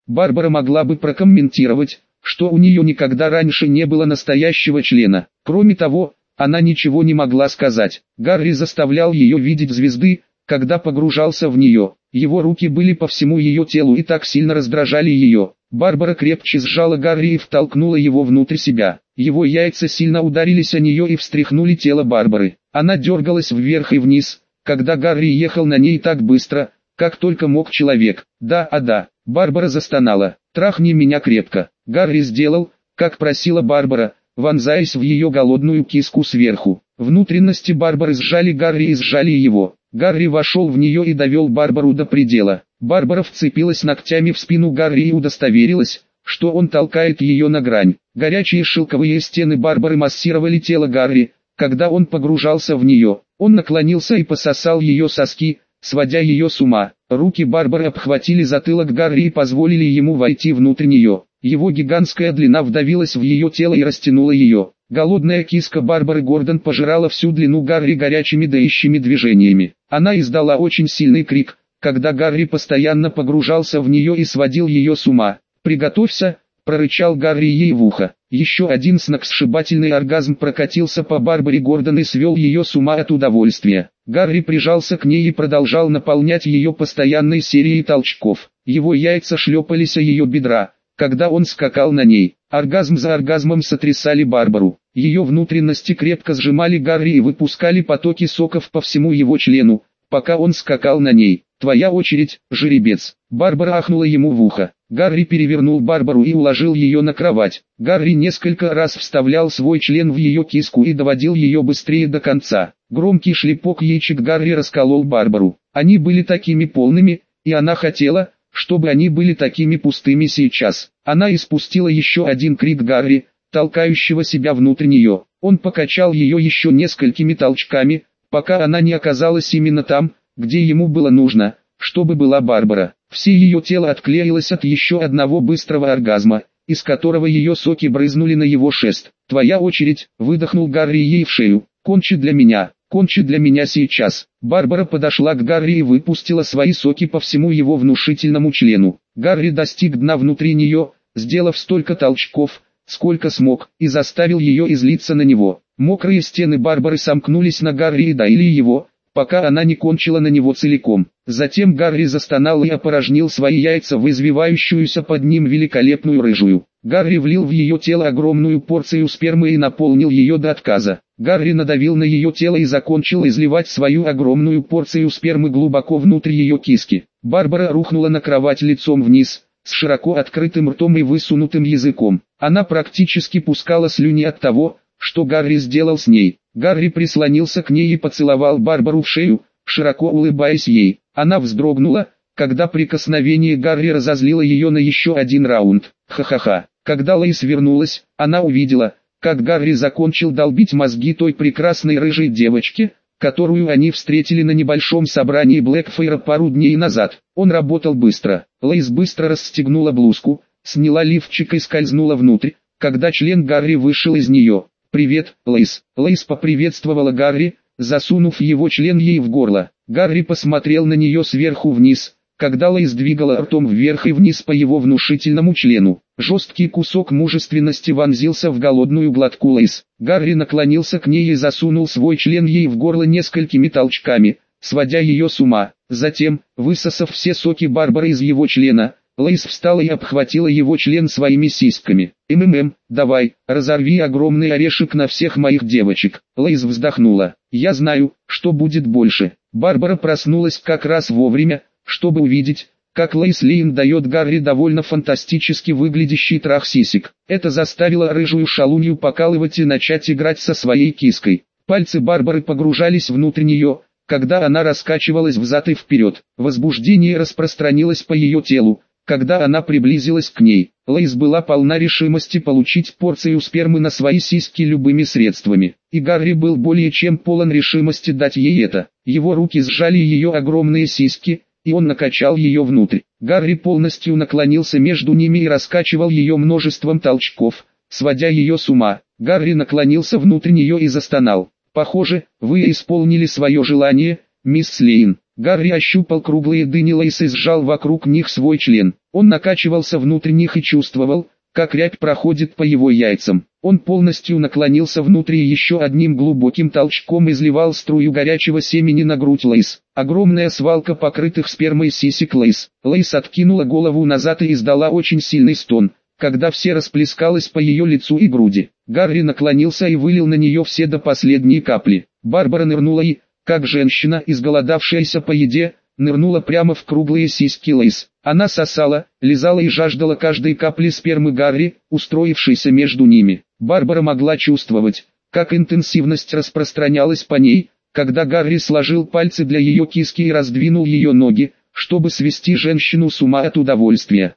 Барбара могла бы прокомментировать, что у нее никогда раньше не было настоящего члена. Кроме того, она ничего не могла сказать. Гарри заставлял ее видеть звезды, когда погружался в нее. Его руки были по всему ее телу и так сильно раздражали ее. Барбара крепче сжала Гарри и втолкнула его внутрь себя. Его яйца сильно ударились о нее и встряхнули тело Барбары. Она дергалась вверх и вниз, когда Гарри ехал на ней так быстро, как только мог человек. Да. Барбара застонала. «Трахни меня крепко». Гарри сделал, как просила Барбара, вонзаясь в ее голодную киску сверху. Внутренности Барбары сжали Гарри и сжали его. Гарри вошел в нее и довел Барбару до предела. Барбара вцепилась ногтями в спину Гарри и удостоверилась, что он толкает ее на грань. Горячие шелковые стены Барбары массировали тело Гарри, когда он погружался в нее. Он наклонился и пососал ее соски, сводя ее с ума. Руки Барбары обхватили затылок Гарри и позволили ему войти внутрь нее. Его гигантская длина вдавилась в ее тело и растянула ее. Голодная киска Барбары Гордон пожирала всю длину Гарри горячими доящими движениями. Она издала очень сильный крик, когда Гарри постоянно погружался в нее и сводил ее с ума. «Приготовься!» – прорычал Гарри ей в ухо. Еще один сногсшибательный оргазм прокатился по Барбаре Гордон и свел ее с ума от удовольствия. Гарри прижался к ней и продолжал наполнять ее постоянной серией толчков. Его яйца шлепались о ее бедра, когда он скакал на ней. Оргазм за оргазмом сотрясали Барбару. Ее внутренности крепко сжимали Гарри и выпускали потоки соков по всему его члену, пока он скакал на ней. «Твоя очередь, жеребец!» Барбара ахнула ему в ухо. Гарри перевернул Барбару и уложил ее на кровать. Гарри несколько раз вставлял свой член в ее киску и доводил ее быстрее до конца. Громкий шлепок яичек Гарри расколол Барбару. Они были такими полными, и она хотела, чтобы они были такими пустыми сейчас. Она испустила еще один крик Гарри, толкающего себя внутрь нее. Он покачал ее еще несколькими толчками, пока она не оказалась именно там, где ему было нужно, чтобы была Барбара. Все ее тело отклеилось от еще одного быстрого оргазма, из которого ее соки брызнули на его шест. «Твоя очередь», — выдохнул Гарри ей в шею. Кончи для меня сейчас». Барбара подошла к Гарри и выпустила свои соки по всему его внушительному члену. Гарри достиг дна внутри нее, сделав столько толчков, сколько смог, и заставил ее излиться на него. Мокрые стены Барбары сомкнулись на Гарри и доили его, пока она не кончила на него целиком. Затем Гарри застонал и опорожнил свои яйца в извивающуюся под ним великолепную рыжую. Гарри влил в ее тело огромную порцию спермы и наполнил ее до отказа. Гарри надавил на ее тело и закончил изливать свою огромную порцию спермы глубоко внутрь ее киски. Барбара рухнула на кровать лицом вниз, с широко открытым ртом и высунутым языком. Она практически пускала слюни от того, что Гарри сделал с ней. Гарри прислонился к ней и поцеловал Барбару в шею, широко улыбаясь ей. Она вздрогнула, когда прикосновение Гарри разозлило ее на еще один раунд. Ха-ха-ха. Когда Лоис вернулась, она увидела, как Гарри закончил долбить мозги той прекрасной рыжей девочке, которую они встретили на небольшом собрании Блэкфейра пару дней назад. Он работал быстро. Лоис быстро расстегнула блузку, сняла лифчик и скользнула внутрь, когда член Гарри вышел из нее. «Привет, Лоис». Лоис поприветствовала Гарри, засунув его член ей в горло. Гарри посмотрел на нее сверху вниз, когда Лоис двигала ртом вверх и вниз по его внушительному члену. Жесткий кусок мужественности вонзился в голодную глотку Лоис. Гарри наклонился к ней и засунул свой член ей в горло несколькими толчками, сводя ее с ума. Затем, высосав все соки Барбары из его члена, Лоис встала и обхватила его член своими сиськами. Давай, разорви огромный орешек на всех моих девочек». Лоис вздохнула. «Я знаю, что будет больше». Барбара проснулась как раз вовремя, чтобы увидеть, как Лоис Лейн дает Гарри довольно фантастически выглядящий трах сисек. Это заставило рыжую шалунью покалывать и начать играть со своей киской. Пальцы Барбары погружались внутрь нее, когда она раскачивалась взад и вперед. Возбуждение распространилось по ее телу, когда она приблизилась к ней. Лоис была полна решимости получить порцию спермы на свои сиськи любыми средствами. И Гарри был более чем полон решимости дать ей это. Его руки сжали ее огромные сиськи, и он накачал ее внутрь. Гарри полностью наклонился между ними и раскачивал ее множеством толчков, сводя ее с ума. Гарри наклонился внутрь нее и застонал. «Похоже, вы исполнили свое желание, мисс Лейн». Гарри ощупал круглые дыни Лейс и сжал вокруг них свой член. Он накачивался внутрь них и чувствовал, как рябь проходит по его яйцам. Он полностью наклонился внутрь и еще одним глубоким толчком изливал струю горячего семени на грудь Лейс. Огромная свалка покрытых спермой сисек Лейс. Лейс откинула голову назад и издала очень сильный стон, когда все расплескалось по ее лицу и груди. Гарри наклонился и вылил на нее все до последней капли. Барбара нырнула и, как женщина, изголодавшаяся по еде, нырнула прямо в круглые сиськи Лейс. Она сосала, лизала и жаждала каждой капли спермы Гарри, устроившейся между ними. Барбара могла чувствовать, как интенсивность распространялась по ней, когда Гарри сложил пальцы для ее киски и раздвинул ее ноги, чтобы свести женщину с ума от удовольствия.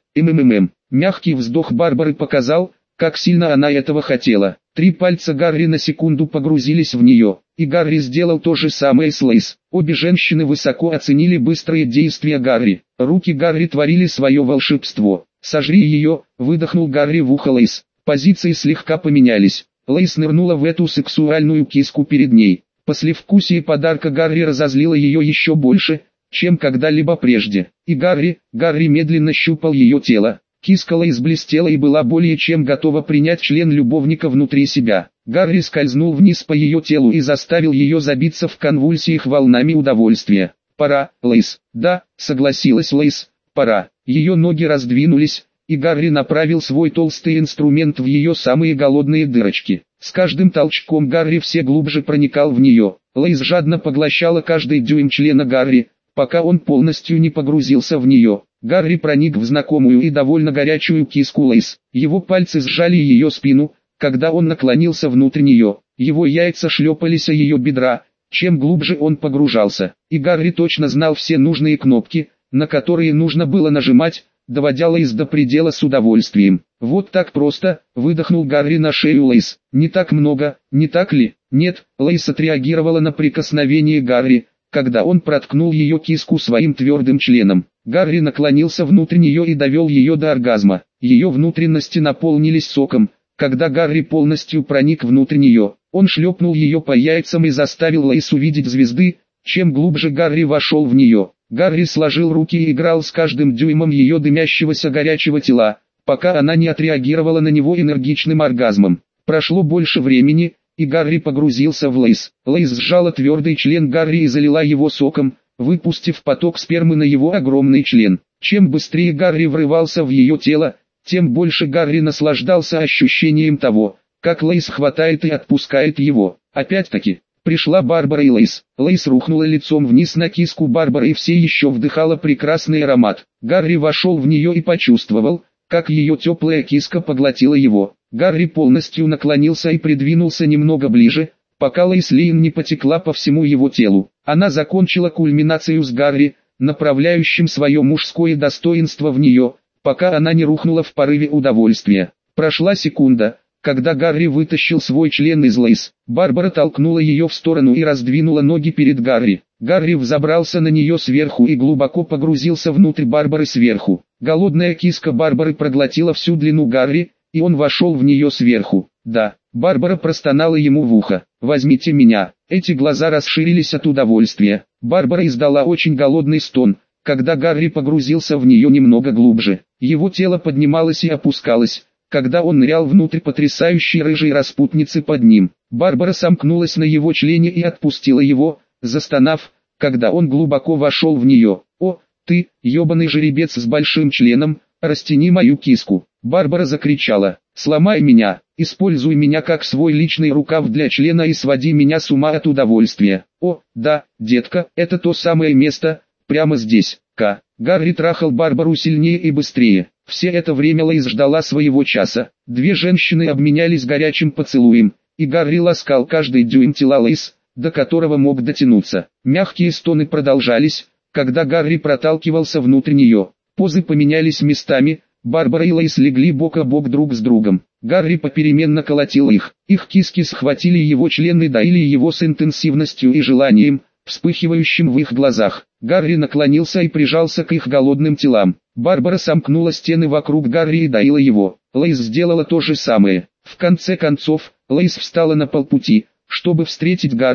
Мягкий вздох Барбары показал, как сильно она этого хотела. 3 пальца Гарри на секунду погрузились в нее, и Гарри сделал то же самое с Лейс. Обе женщины высоко оценили быстрые действия Гарри. Руки Гарри творили свое волшебство. «Сожри ее», — выдохнул Гарри в ухо Лейс. Позиции слегка поменялись. Лейс нырнула в эту сексуальную киску перед ней. Послевкусие подарка Гарри разозлило ее еще больше, чем когда-либо прежде. И Гарри медленно щупал ее тело. Киска Лейс блестела и была более чем готова принять член любовника внутри себя. Гарри скользнул вниз по ее телу и заставил ее забиться в конвульсиях волнами удовольствия. «Пора, Лейс». «Да», согласилась Лейс, «пора». Ее ноги раздвинулись, и Гарри направил свой толстый инструмент в ее самые голодные дырочки. С каждым толчком Гарри все глубже проникал в нее. Лейс жадно поглощала каждый дюйм члена Гарри, пока он полностью не погрузился в нее. Гарри проник в знакомую и довольно горячую киску Лейс. Его пальцы сжали ее спину, когда он наклонился внутрь нее. Его яйца шлепались о ее бедра, чем глубже он погружался. И Гарри точно знал все нужные кнопки, на которые нужно было нажимать, доводя Лейс до предела с удовольствием. «Вот так просто», — выдохнул Гарри на шею Лейс. «Не так много, не так ли?» «Нет», — Лейс отреагировала на прикосновение Гарри, когда он проткнул ее киску своим твердым членом. Гарри наклонился внутрь нее и довел ее до оргазма. Ее внутренности наполнились соком, когда Гарри полностью проник внутрь нее. Он шлепнул ее по яйцам и заставил Лейс увидеть звезды, чем глубже Гарри вошел в нее. Гарри сложил руки и играл с каждым дюймом ее дымящегося горячего тела, пока она не отреагировала на него энергичным оргазмом. Прошло больше времени, и Гарри погрузился в Лейс. Лейс сжала твердый член Гарри и залила его соком, выпустив поток спермы на его огромный член. Чем быстрее Гарри врывался в ее тело, тем больше Гарри наслаждался ощущением того, как Лейс хватает и отпускает его. Опять-таки, пришла Барбара и Лейс. Лейс рухнула лицом вниз на киску Барбары и все еще вдыхала прекрасный аромат. Гарри вошел в нее и почувствовал, как ее теплая киска поглотила его. Гарри полностью наклонился и придвинулся немного ближе, пока Лейс Лейн не потекла по всему его телу. Она закончила кульминацию с Гарри, направляющим свое мужское достоинство в нее, пока она не рухнула в порыве удовольствия. Прошла секунда, когда Гарри вытащил свой член из Лейс. Барбара толкнула ее в сторону и раздвинула ноги перед Гарри. Гарри взобрался на нее сверху и глубоко погрузился внутрь Барбары сверху. Голодная киска Барбары проглотила всю длину Гарри, и он вошел в нее сверху. «Да». Барбара простонала ему в ухо. «Возьмите меня». Эти глаза расширились от удовольствия. Барбара издала очень голодный стон, когда Гарри погрузился в нее немного глубже. Его тело поднималось и опускалось, когда он нырял внутрь потрясающей рыжей распутницы под ним. Барбара сомкнулась на его члене и отпустила его, застонав, когда он глубоко вошел в нее. «О, ты, ебаный жеребец с большим членом, растяни мою киску». Барбара закричала: «Сломай меня, используй меня как свой личный рукав для члена и своди меня с ума от удовольствия». «О, да, детка, это то самое место, прямо здесь». Гарри трахал Барбару сильнее и быстрее. Все это время Лейс ждала своего часа. Две женщины обменялись горячим поцелуем, и Гарри ласкал каждый дюйм тела Лейс, до которого мог дотянуться. Мягкие стоны продолжались, когда Гарри проталкивался внутрь нее. Позы поменялись местами. Барбара и Лейс легли бок о бок друг с другом. Гарри попеременно колотил их. Их киски схватили его члены и доили его с интенсивностью и желанием, вспыхивающим в их глазах. Гарри наклонился и прижался к их голодным телам. Барбара сомкнула стены вокруг Гарри и доила его. Лейс сделала то же самое. В конце концов, Лейс встала на полпути, чтобы встретить Гарри,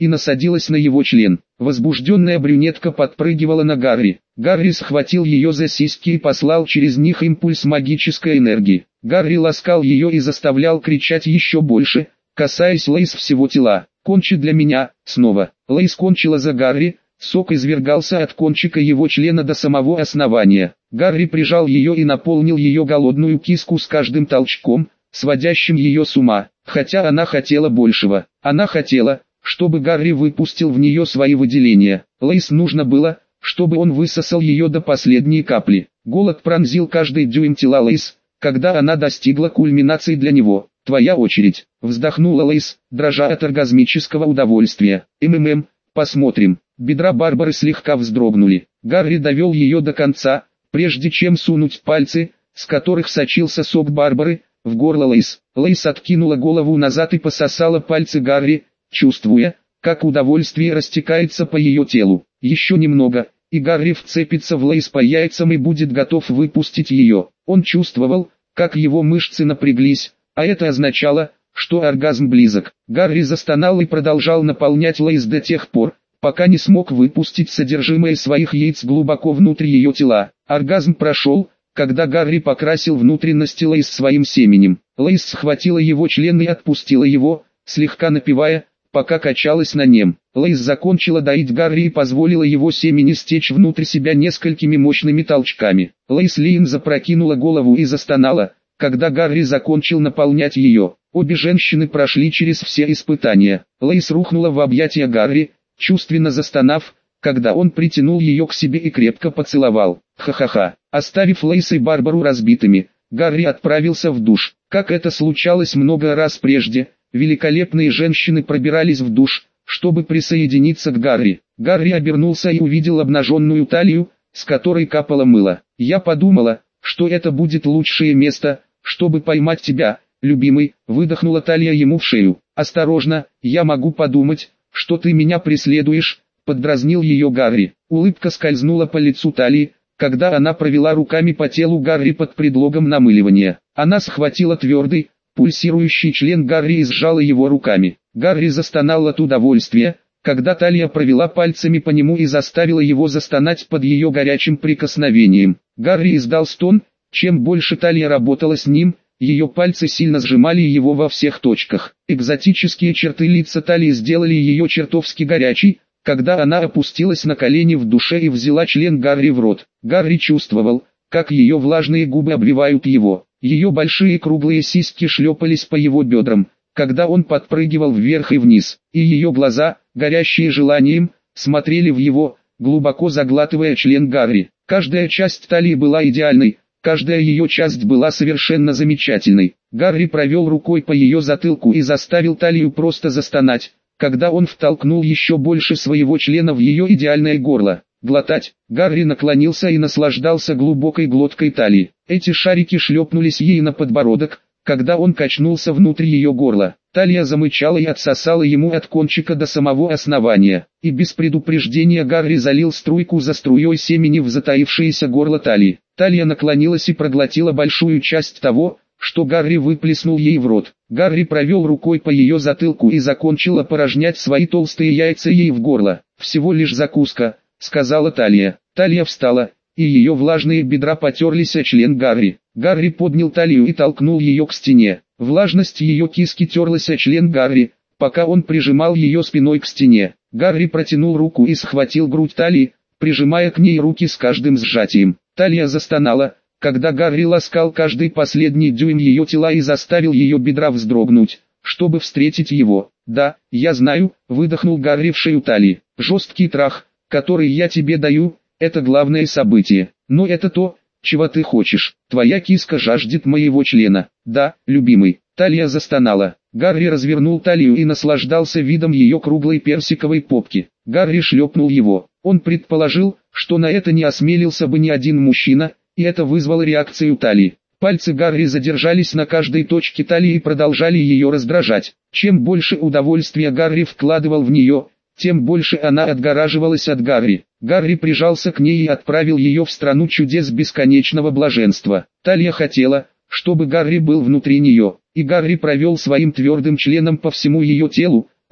и насадилась на его член. Возбужденная брюнетка подпрыгивала на Гарри. Гарри схватил ее за сиськи и послал через них импульс магической энергии. Гарри ласкал ее и заставлял кричать еще больше, касаясь Лейс всего тела. «Кончи для меня!» Снова. Лейс кончила за Гарри, сок извергался от кончика его члена до самого основания. Гарри прижал ее и наполнил ее голодную киску с каждым толчком, сводящим ее с ума. Хотя она хотела большего. Она хотела, чтобы Гарри выпустил в нее свои выделения. Лейс нужно было, чтобы он высосал ее до последней капли. Голод пронзил каждый дюйм тела Лейс, когда она достигла кульминации для него. «Твоя очередь», — вздохнула Лейс, дрожа от оргазмического удовольствия. Посмотрим». Бедра Барбары слегка вздрогнули. Гарри довел ее до конца, прежде чем сунуть пальцы, с которых сочился сок Барбары, в горло Лейс. Лейс откинула голову назад и пососала пальцы Гарри, чувствуя, как удовольствие растекается по ее телу. Еще немного, и Гарри вцепится в Лейс по яйцам и будет готов выпустить ее. Он чувствовал, как его мышцы напряглись, а это означало, что оргазм близок. Гарри застонал и продолжал наполнять Лейс до тех пор, пока не смог выпустить содержимое своих яиц глубоко внутрь ее тела. Оргазм прошел, когда Гарри покрасил внутренности Лейс своим семенем. Лейс схватила его член и отпустила его, слегка напевая, пока качалась на нем. Лейс закончила доить Гарри и позволила его семени стечь внутрь себя несколькими мощными толчками. Лейс Лиин запрокинула голову и застонала, когда Гарри закончил наполнять ее. Обе женщины прошли через все испытания. Лейс рухнула в объятия Гарри, чувственно застонав, когда он притянул ее к себе и крепко поцеловал. Ха-ха-ха. Оставив Лейс и Барбару разбитыми, Гарри отправился в душ. Как это случалось много раз прежде, великолепные женщины пробирались в душ, чтобы присоединиться к Гарри. Гарри обернулся и увидел обнаженную талию, с которой капало мыло. «Я подумала, что это будет лучшее место, чтобы поймать тебя, любимый», — выдохнула Талия ему в шею. «Осторожно, я могу подумать, что ты меня преследуешь», — поддразнил ее Гарри. Улыбка скользнула по лицу Талии, когда она провела руками по телу Гарри под предлогом намыливания. Она схватила твердый, пульсирующий член Гарри и сжала его руками. Гарри застонал от удовольствия, когда Талия провела пальцами по нему и заставила его застонать под ее горячим прикосновением. Гарри издал стон. Чем больше Талия работала с ним, ее пальцы сильно сжимали его во всех точках. Экзотические черты лица Талии сделали ее чертовски горячей, когда она опустилась на колени в душе и взяла член Гарри в рот. Гарри чувствовал, как ее влажные губы обвивают его. Ее большие круглые сиськи шлепались по его бедрам, когда он подпрыгивал вверх и вниз, и ее глаза, горящие желанием, смотрели в его, глубоко заглатывая член Гарри. Каждая часть Талии была идеальной, каждая ее часть была совершенно замечательной. Гарри провел рукой по ее затылку и заставил Талию просто застонать, когда он втолкнул еще больше своего члена в ее идеальное горло. Глотать. Гарри наклонился и наслаждался глубокой глоткой Талии. Эти шарики шлепнулись ей на подбородок, когда он качнулся внутрь ее горла. Талия замычала и отсосала ему от кончика до самого основания. И без предупреждения Гарри залил струйку за струей семени в затаившееся горло Талии. Талия наклонилась и проглотила большую часть того, что Гарри выплеснул ей в рот. Гарри провел рукой по ее затылку и закончил опорожнять свои толстые яйца ей в горло. «Всего лишь закуска», — сказала Талия. Талия встала, и ее влажные бедра потерлись о член Гарри. Гарри поднял Талию и толкнул ее к стене. Влажность ее киски терлась о член Гарри, пока он прижимал ее спиной к стене. Гарри протянул руку и схватил грудь Талии, прижимая к ней руки с каждым сжатием. Талия застонала, когда Гарри ласкал каждый последний дюйм ее тела и заставил ее бедра вздрогнуть, чтобы встретить его. «Да, я знаю», — выдохнул Гарри в шею Талии. «Жесткий трах, который я тебе даю, это главное событие. Но это то, чего ты хочешь. Твоя киска жаждет моего члена». «Да, любимый». Талия застонала. Гарри развернул Талию и наслаждался видом ее круглой персиковой попки. Гарри шлепнул его. Он предположил, что на это не осмелился бы ни один мужчина, и это вызвало реакцию Талии. Пальцы Гарри задержались на каждой точке Талии и продолжали ее раздражать. Чем больше удовольствия Гарри вкладывал в нее, тем больше она отгораживалась от Гарри. Гарри прижался к ней и отправил ее в страну чудес бесконечного блаженства. Талия хотела, чтобы Гарри был внутри нее, и Гарри провел своим твердым членом по всему ее телу,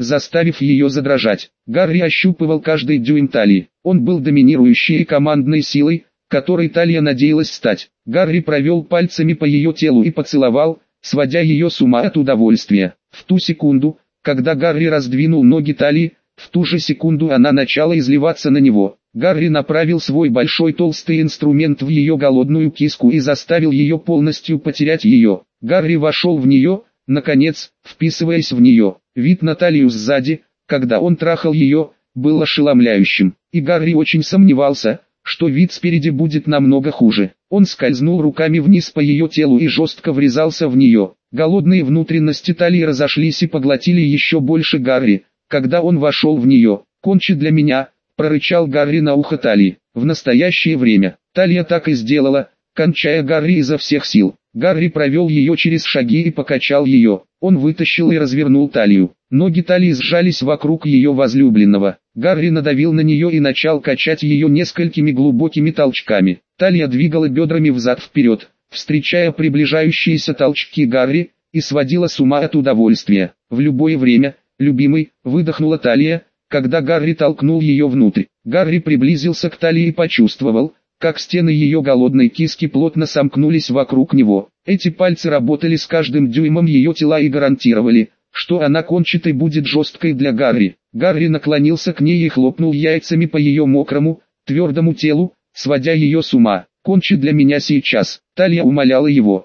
заставив ее задрожать. Гарри ощупывал каждый дюйм талии. Он был доминирующей и командной силой, которой Талия надеялась стать. Гарри провел пальцами по ее телу и поцеловал, сводя ее с ума от удовольствия. В ту секунду, когда Гарри раздвинул ноги Талии, в ту же секунду она начала изливаться на него. Гарри направил свой большой толстый инструмент в ее голодную киску и заставил ее полностью потерять ее. Гарри вошел в нее, наконец, вписываясь в нее. Вид на Талию сзади, когда он трахал ее, был ошеломляющим. И Гарри очень сомневался, что вид спереди будет намного хуже. Он скользнул руками вниз по ее телу и жестко врезался в нее. Голодные внутренности Талии разошлись и поглотили еще больше Гарри, когда он вошел в нее. «Кончи для меня», — прорычал Гарри на ухо Талии. В настоящее время Талия так и сделала, кончая Гарри изо всех сил. Гарри провел ее через шаги и покачал ее. Он вытащил и развернул Талию. Ноги Талии сжались вокруг ее возлюбленного. Гарри надавил на нее и начал качать ее несколькими глубокими толчками. Талия двигала бедрами взад-вперед, встречая приближающиеся толчки Гарри, и сводила с ума от удовольствия. В любое время, любимый, выдохнула Талия, когда Гарри толкнул ее внутрь. Гарри приблизился к Талии и почувствовал, как стены ее голодной киски плотно сомкнулись вокруг него. Эти пальцы работали с каждым дюймом ее тела и гарантировали, что она кончит и будет жесткой для Гарри. Гарри наклонился к ней и хлопнул яйцами по ее мокрому, твердому телу, сводя ее с ума. «Кончи для меня сейчас», — Талия умоляла его.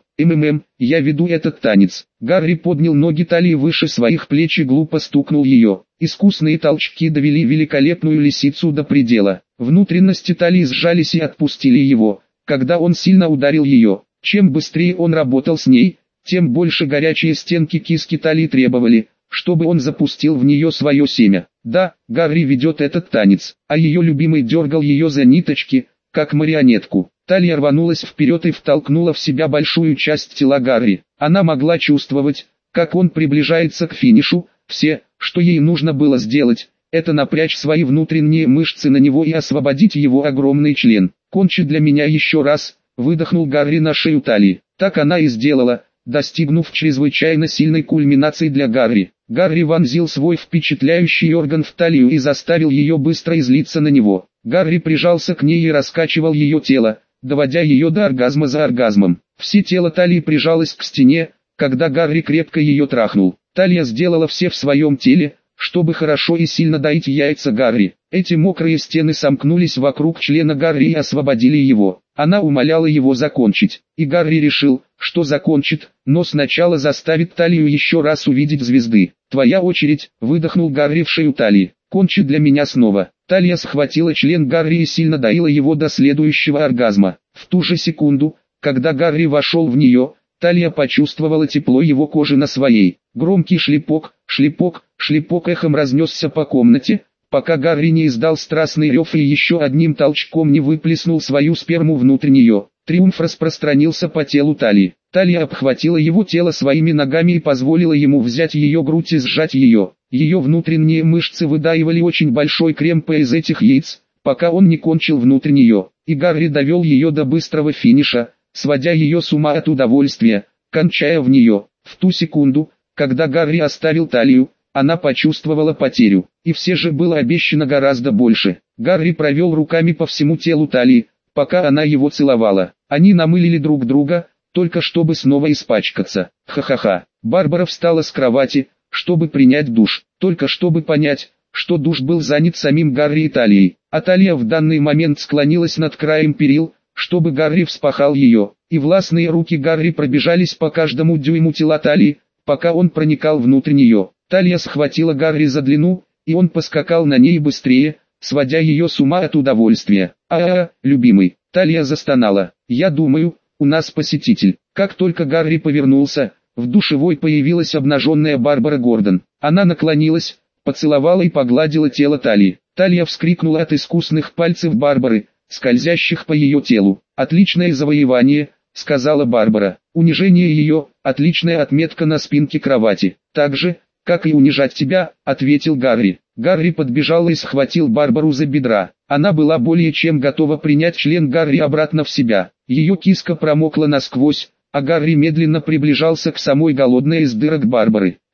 Я веду этот танец». Гарри поднял ноги Талии выше своих плеч и глупо стукнул ее. Искусные толчки довели великолепную лисицу до предела. Внутренности Талии сжались и отпустили его, когда он сильно ударил ее. Чем быстрее он работал с ней, тем больше горячие стенки киски Талии требовали, чтобы он запустил в нее свое семя. Да, Гарри ведет этот танец, а ее любимый дергал ее за ниточки, как марионетку. Талия рванулась вперед и втолкнула в себя большую часть тела Гарри. Она могла чувствовать, как он приближается к финишу. Все, что ей нужно было сделать, это напрячь свои внутренние мышцы на него и освободить его огромный член. «Кончи для меня еще раз», — выдохнул Гарри на шею Талии. Так она и сделала, достигнув чрезвычайно сильной кульминации для Гарри. Гарри вонзил свой впечатляющий орган в Талию и заставил ее быстро излиться на него. Гарри прижался к ней и раскачивал ее тело, доводя ее до оргазма за оргазмом. Все тело Талии прижалось к стене, когда Гарри крепко ее трахнул. Талия сделала все в своем теле, чтобы хорошо и сильно доить яйца Гарри. Эти мокрые стены сомкнулись вокруг члена Гарри и освободили его. Она умоляла его закончить, и Гарри решил, что закончит, но сначала заставит Талию еще раз увидеть звезды. «Твоя очередь», — выдохнул Гарри в шею Талии. «Кончи для меня снова». Талия схватила член Гарри и сильно доила его до следующего оргазма. В ту же секунду, когда Гарри вошел в нее, Талия почувствовала тепло его кожи на своей. Громкий шлепок, шлепок, шлепок эхом разнесся по комнате, пока Гарри не издал страстный рев и еще одним толчком не выплеснул свою сперму внутрь нее. Триумф распространился по телу Талии. Талия обхватила его тело своими ногами и позволила ему взять ее грудь и сжать ее. Ее внутренние мышцы выдаивали очень большой крем из этих яиц, пока он не кончил внутрь нее. И Гарри довел ее до быстрого финиша, сводя ее с ума от удовольствия, кончая в нее. В ту секунду, когда Гарри оставил Талию, она почувствовала потерю. И все же было обещано гораздо больше. Гарри провел руками по всему телу Талии, пока она его целовала. Они намылили друг друга, только чтобы снова испачкаться. Ха-ха-ха. Барбара встала с кровати, чтобы принять душ, только чтобы понять, что душ был занят самим Гарри и Талией. А Талия в данный момент склонилась над краем перил, чтобы Гарри вспахал ее, и властные руки Гарри пробежались по каждому дюйму тела Талии, пока он проникал внутрь нее. Талия схватила Гарри за длину, и он поскакал на ней быстрее, сводя ее с ума от удовольствия. Любимый, Талия застонала. «Я думаю, у нас посетитель». Как только Гарри повернулся, в душевой появилась обнаженная Барбара Гордон. Она наклонилась, поцеловала и погладила тело Талии. Талия вскрикнула от искусных пальцев Барбары, скользящих по ее телу. «Отличное завоевание», — сказала Барбара. «Унижение ее — отличная отметка на спинке кровати. Так же, как и унижать тебя», — ответил Гарри. Гарри подбежал и схватил Барбару за бедра. Она была более чем готова принять член Гарри обратно в себя. Ее киска промокла насквозь, а Гарри медленно приближался к самой голодной из дырок Барбары.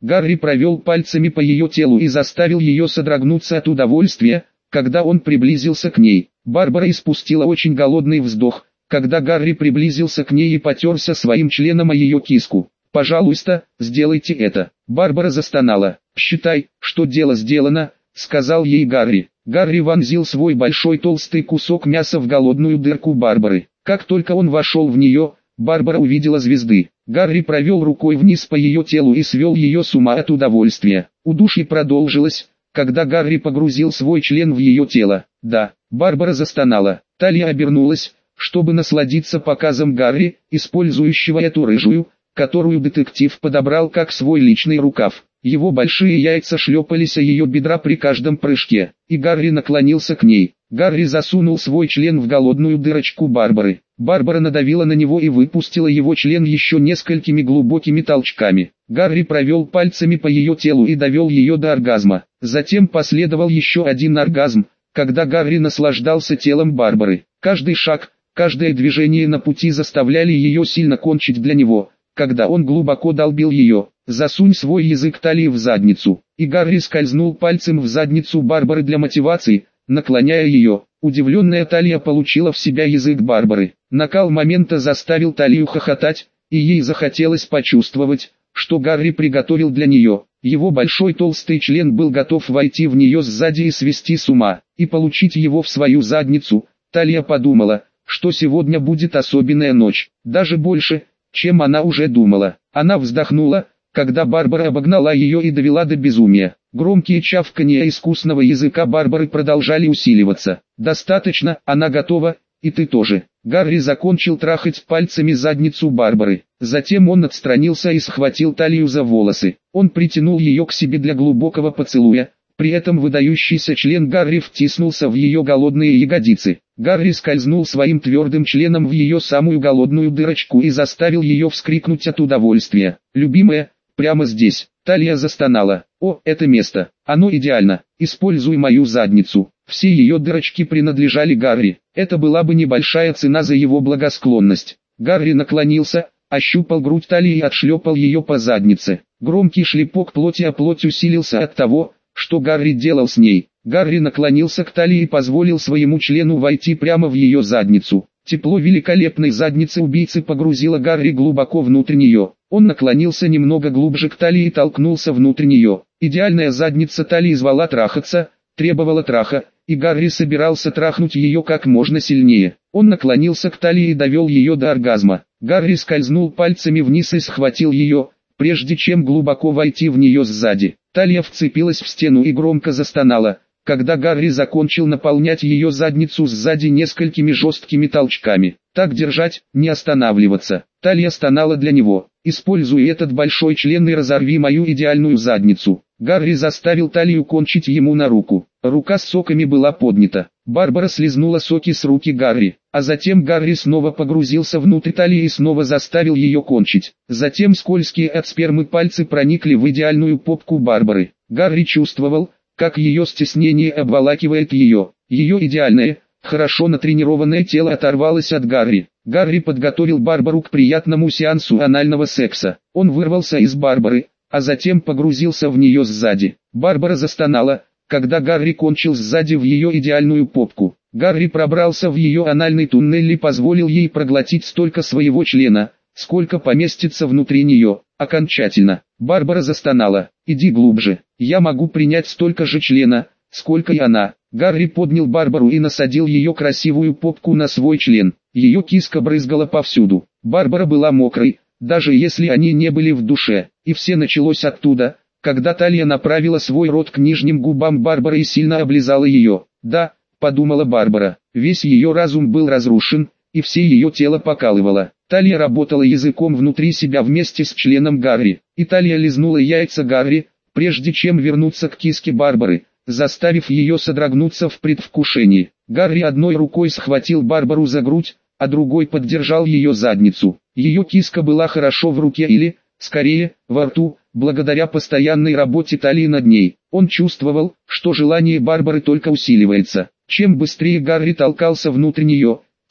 Гарри провел пальцами по ее телу и заставил ее содрогнуться от удовольствия, когда он приблизился к ней. Барбара испустила очень голодный вздох, когда Гарри приблизился к ней и потерся своим членом о ее киску. «Пожалуйста, сделайте это». Барбара застонала. «Считай, что дело сделано», — сказал ей Гарри. Гарри вонзил свой большой толстый кусок мяса в голодную дырку Барбары. Как только он вошел в нее, Барбара увидела звезды. Гарри провел рукой вниз по ее телу и свел ее с ума от удовольствия. Удушье продолжилось, когда Гарри погрузил свой член в ее тело. «Да». Барбара застонала. Талия обернулась, чтобы насладиться показом Гарри, использующего эту рыжую, которую детектив подобрал как свой личный рукав. Его большие яйца шлепались о ее бедра при каждом прыжке, и Гарри наклонился к ней. Гарри засунул свой член в голодную дырочку Барбары. Барбара надавила на него и выпустила его член еще несколькими глубокими толчками. Гарри провел пальцами по ее телу и довел ее до оргазма. Затем последовал еще один оргазм, когда Гарри наслаждался телом Барбары. Каждый шаг, каждое движение на пути заставляли ее сильно кончить для него. Когда он глубоко долбил ее, «Засунь свой язык Талии в задницу», и Гарри скользнул пальцем в задницу Барбары для мотивации, наклоняя ее. Удивленная Талия получила в себя язык Барбары. Накал момента заставил Талию хохотать, и ей захотелось почувствовать, что Гарри приготовил для нее. Его большой толстый член был готов войти в нее сзади и свести с ума, и получить его в свою задницу. Талия подумала, что сегодня будет особенная ночь, даже больше, чем она уже думала. Она вздохнула, когда Барбара обогнала ее и довела до безумия. Громкие чавканья искусного языка Барбары продолжали усиливаться. «Достаточно, она готова, и ты тоже». Гарри закончил трахать пальцами задницу Барбары. Затем он отстранился и схватил Талию за волосы. Он притянул ее к себе для глубокого поцелуя. При этом выдающийся член Гарри втиснулся в ее голодные ягодицы. Гарри скользнул своим твердым членом в ее самую голодную дырочку и заставил ее вскрикнуть от удовольствия. «Любимая, прямо здесь». Талия застонала. «О, это место. Оно идеально. Используй мою задницу». Все ее дырочки принадлежали Гарри. Это была бы небольшая цена за его благосклонность. Гарри наклонился, ощупал грудь Талии и отшлепал ее по заднице. Громкий шлепок плоти о плоть усилился от того, что Гарри делал с ней. Гарри наклонился к Талии и позволил своему члену войти прямо в ее задницу. Тепло великолепной задницы убийцы погрузило Гарри глубоко внутрь нее. Он наклонился немного глубже к Талии и толкнулся внутрь нее. Идеальная задница Талии звала трахаться, требовала траха, и Гарри собирался трахнуть ее как можно сильнее. Он наклонился к Талии и довел ее до оргазма. Гарри скользнул пальцами вниз и схватил ее, прежде чем глубоко войти в нее сзади. Талия вцепилась в стену и громко застонала, когда Гарри закончил наполнять ее задницу сзади несколькими жесткими толчками. «Так держать, не останавливаться». Талия стонала для него. «Используй этот большой член и разорви мою идеальную задницу». Гарри заставил Талию кончить ему на руку. Рука с соками была поднята. Барбара слизнула соки с руки Гарри, а затем Гарри снова погрузился внутрь Талии и снова заставил ее кончить. Затем скользкие от спермы пальцы проникли в идеальную попку Барбары. Гарри чувствовал, как ее стеснение обволакивает ее. Ее идеальное, хорошо натренированное тело оторвалось от Гарри. Гарри подготовил Барбару к приятному сеансу анального секса. Он вырвался из Барбары, а затем погрузился в нее сзади. Барбара застонала, когда Гарри кончил сзади в ее идеальную попку. Гарри пробрался в ее анальный туннель и позволил ей проглотить столько своего члена, сколько поместится внутри нее. Окончательно. Барбара застонала. «Иди глубже. Я могу принять столько же члена, сколько и она». Гарри поднял Барбару и насадил ее красивую попку на свой член. Ее киска брызгала повсюду. Барбара была мокрой, даже если они не были в душе. И все началось оттуда, когда Талия направила свой рот к нижним губам Барбары и сильно облизала ее. «Да», — подумала Барбара, весь ее разум был разрушен, и все ее тело покалывало. Талия работала языком внутри себя вместе с членом Гарри. И Талия лизнула яйца Гарри, прежде чем вернуться к киске Барбары, заставив ее содрогнуться в предвкушении. Гарри одной рукой схватил Барбару за грудь, а другой поддержал ее задницу. Ее киска была хорошо в руке или, скорее, во рту, благодаря постоянной работе Талии над ней. Он чувствовал, что желание Барбары только усиливается. Чем быстрее Гарри толкался внутрь нее,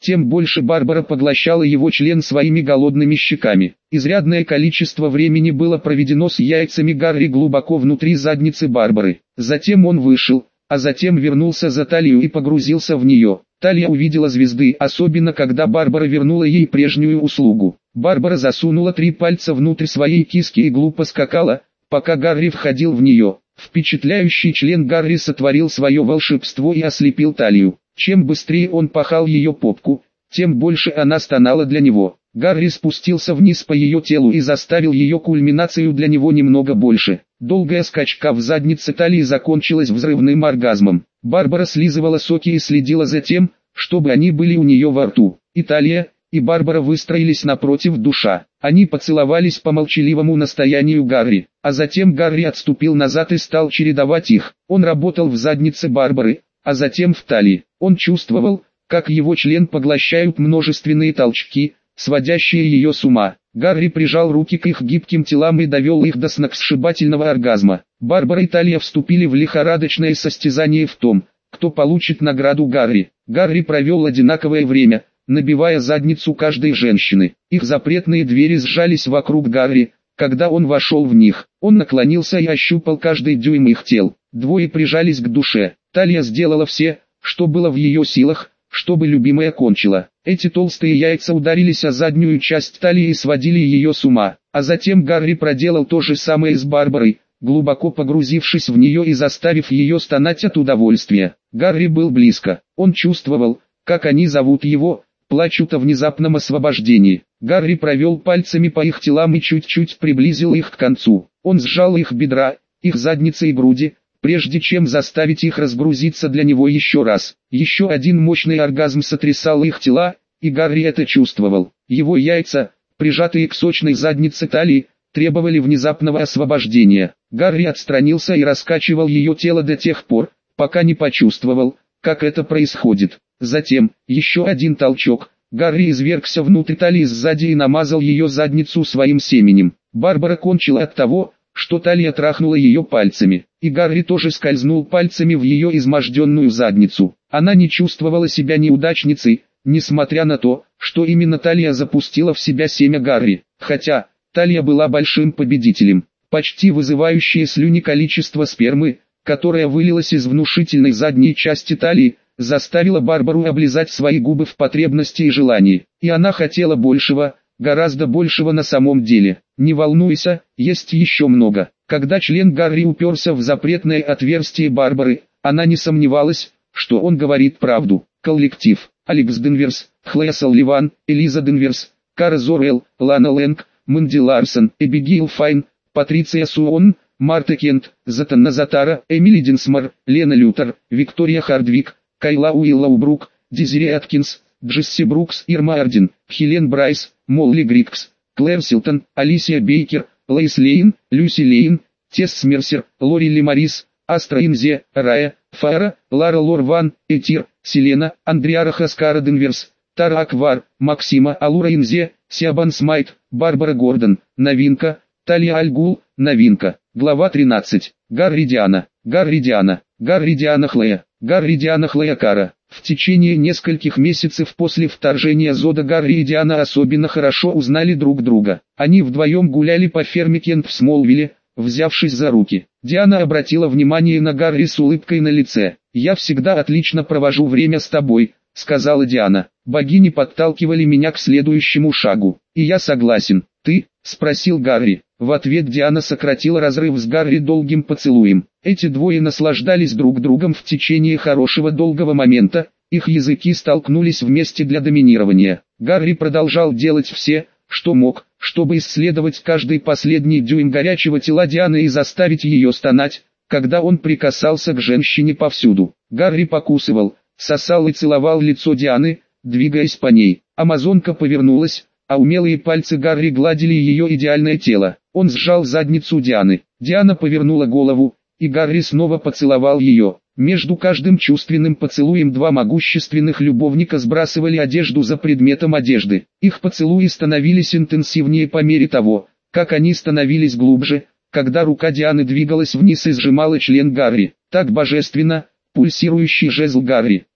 тем больше Барбара поглощала его член своими голодными щеками. Изрядное количество времени было проведено с яйцами Гарри глубоко внутри задницы Барбары. Затем он вышел, а затем вернулся за талию и погрузился в нее. Талия увидела звезды, особенно когда Барбара вернула ей прежнюю услугу. Барбара засунула 3 пальца внутрь своей киски и глупо скакала, пока Гарри входил в нее. Впечатляющий член Гарри сотворил свое волшебство и ослепил Талию. Чем быстрее он пахал ее попку, тем больше она стонала для него. Гарри спустился вниз по ее телу и заставил ее кульминацию для него немного больше. Долгая скачка в заднице Талии закончилась взрывным оргазмом. Барбара слизывала соки и следила за тем, чтобы они были у нее во рту. И Талия, и Барбара выстроились напротив душа. Они поцеловались по молчаливому настоянию Гарри, а затем Гарри отступил назад и стал чередовать их. Он работал в заднице Барбары, а затем в талии. Он чувствовал, как его член поглощают множественные толчки, сводящие ее с ума. Гарри прижал руки к их гибким телам и довел их до сногсшибательного оргазма. Барбара и Талия вступили в лихорадочное состязание в том, кто получит награду Гарри. Гарри провел одинаковое время, набивая задницу каждой женщины. Их запретные двери сжались вокруг Гарри, когда он вошел в них. Он наклонился и ощупал каждый дюйм их тел. Двое прижались к душе. Талия сделала все, что было в ее силах, чтобы любимая кончила. Эти толстые яйца ударились о заднюю часть талии и сводили ее с ума. А затем Гарри проделал то же самое с Барбарой, глубоко погрузившись в нее и заставив ее стонать от удовольствия. Гарри был близко. Он чувствовал, как они зовут его, плачут о внезапном освобождении. Гарри провел пальцами по их телам и чуть-чуть приблизил их к концу. Он сжал их бедра, их задницы и груди, прежде чем заставить их разгрузиться для него еще раз. Еще один мощный оргазм сотрясал их тела, и Гарри это чувствовал. Его яйца, прижатые к сочной заднице талии, требовали внезапного освобождения. Гарри отстранился и раскачивал ее тело до тех пор, пока не почувствовал, как это происходит. Затем, еще один толчок, Гарри извергся внутрь талии сзади и намазал ее задницу своим семенем. Барбара кончила от того, что Талия трахнула ее пальцами, и Гарри тоже скользнул пальцами в ее изможденную задницу. Она не чувствовала себя неудачницей, несмотря на то, что именно Талия запустила в себя семя Гарри, хотя Талия была большим победителем. Почти вызывающее слюни количество спермы, которое вылилось из внушительной задней части талии, заставило Барбару облизать свои губы в потребности и желании, и она хотела большего, гораздо большего на самом деле. Не волнуйся, есть еще много. Когда член Гарри уперся в запретное отверстие Барбары, она не сомневалась, что он говорит правду. Коллектив: Алекс Денверс, Хлоя Салливан, Элиза Денверс, Кара Зорелл, Лана Лэнг, Мэнди Ларсон, Эбигейл Файн, Патриция Суон, Марта Кент, Затанна Затара, Эмили Динсмор, Лена Лютер, Виктория Хардвик, Кайла Уиллоубрук, Дезири Аткинс, Джесси Брукс, Ирма Арден, Хелен Брайс, Молли Грикс, Клэр Силтон, Алисия Бейкер, Лейс Лейн, Люси Лейн, Тесс Мерсер, Лори Ли Марис, Астра Инзе, Рая, Фара, Лара Лорван, Этир, Селена, Андриара Хаскара Денверс, Тара Аквар, Максима Алура Инзе, Сиабан Смайт, Барбара Гордон, новинка, Талия Альгул, новинка. Глава 13. Гарри Диана, Гарри Диана, Гарри Диана Хлоя, Гарри Диана Хлоя Кара. В течение нескольких месяцев после вторжения Зода Гарри и Диана особенно хорошо узнали друг друга. Они вдвоем гуляли по ферме Кент в Смолвилле, взявшись за руки. Диана обратила внимание на Гарри с улыбкой на лице. «Я всегда отлично провожу время с тобой», — сказала Диана. «Богини подталкивали меня к следующему шагу. И я согласен. Ты?» — спросил Гарри. В ответ Диана сократила разрыв с Гарри долгим поцелуем. Эти двое наслаждались друг другом в течение хорошего долгого момента, их языки столкнулись вместе для доминирования. Гарри продолжал делать все, что мог, чтобы исследовать каждый последний дюйм горячего тела Дианы и заставить ее стонать, когда он прикасался к женщине повсюду. Гарри покусывал, сосал и целовал лицо Дианы, двигаясь по ней. Амазонка повернулась, а умелые пальцы Гарри гладили ее идеальное тело. Он сжал задницу Дианы. Диана повернула голову, и Гарри снова поцеловал ее. Между каждым чувственным поцелуем два могущественных любовника сбрасывали одежду за предметом одежды. Их поцелуи становились интенсивнее по мере того, как они становились глубже, когда рука Дианы двигалась вниз и сжимала член Гарри. Так божественно, пульсирующий жезл Гарри.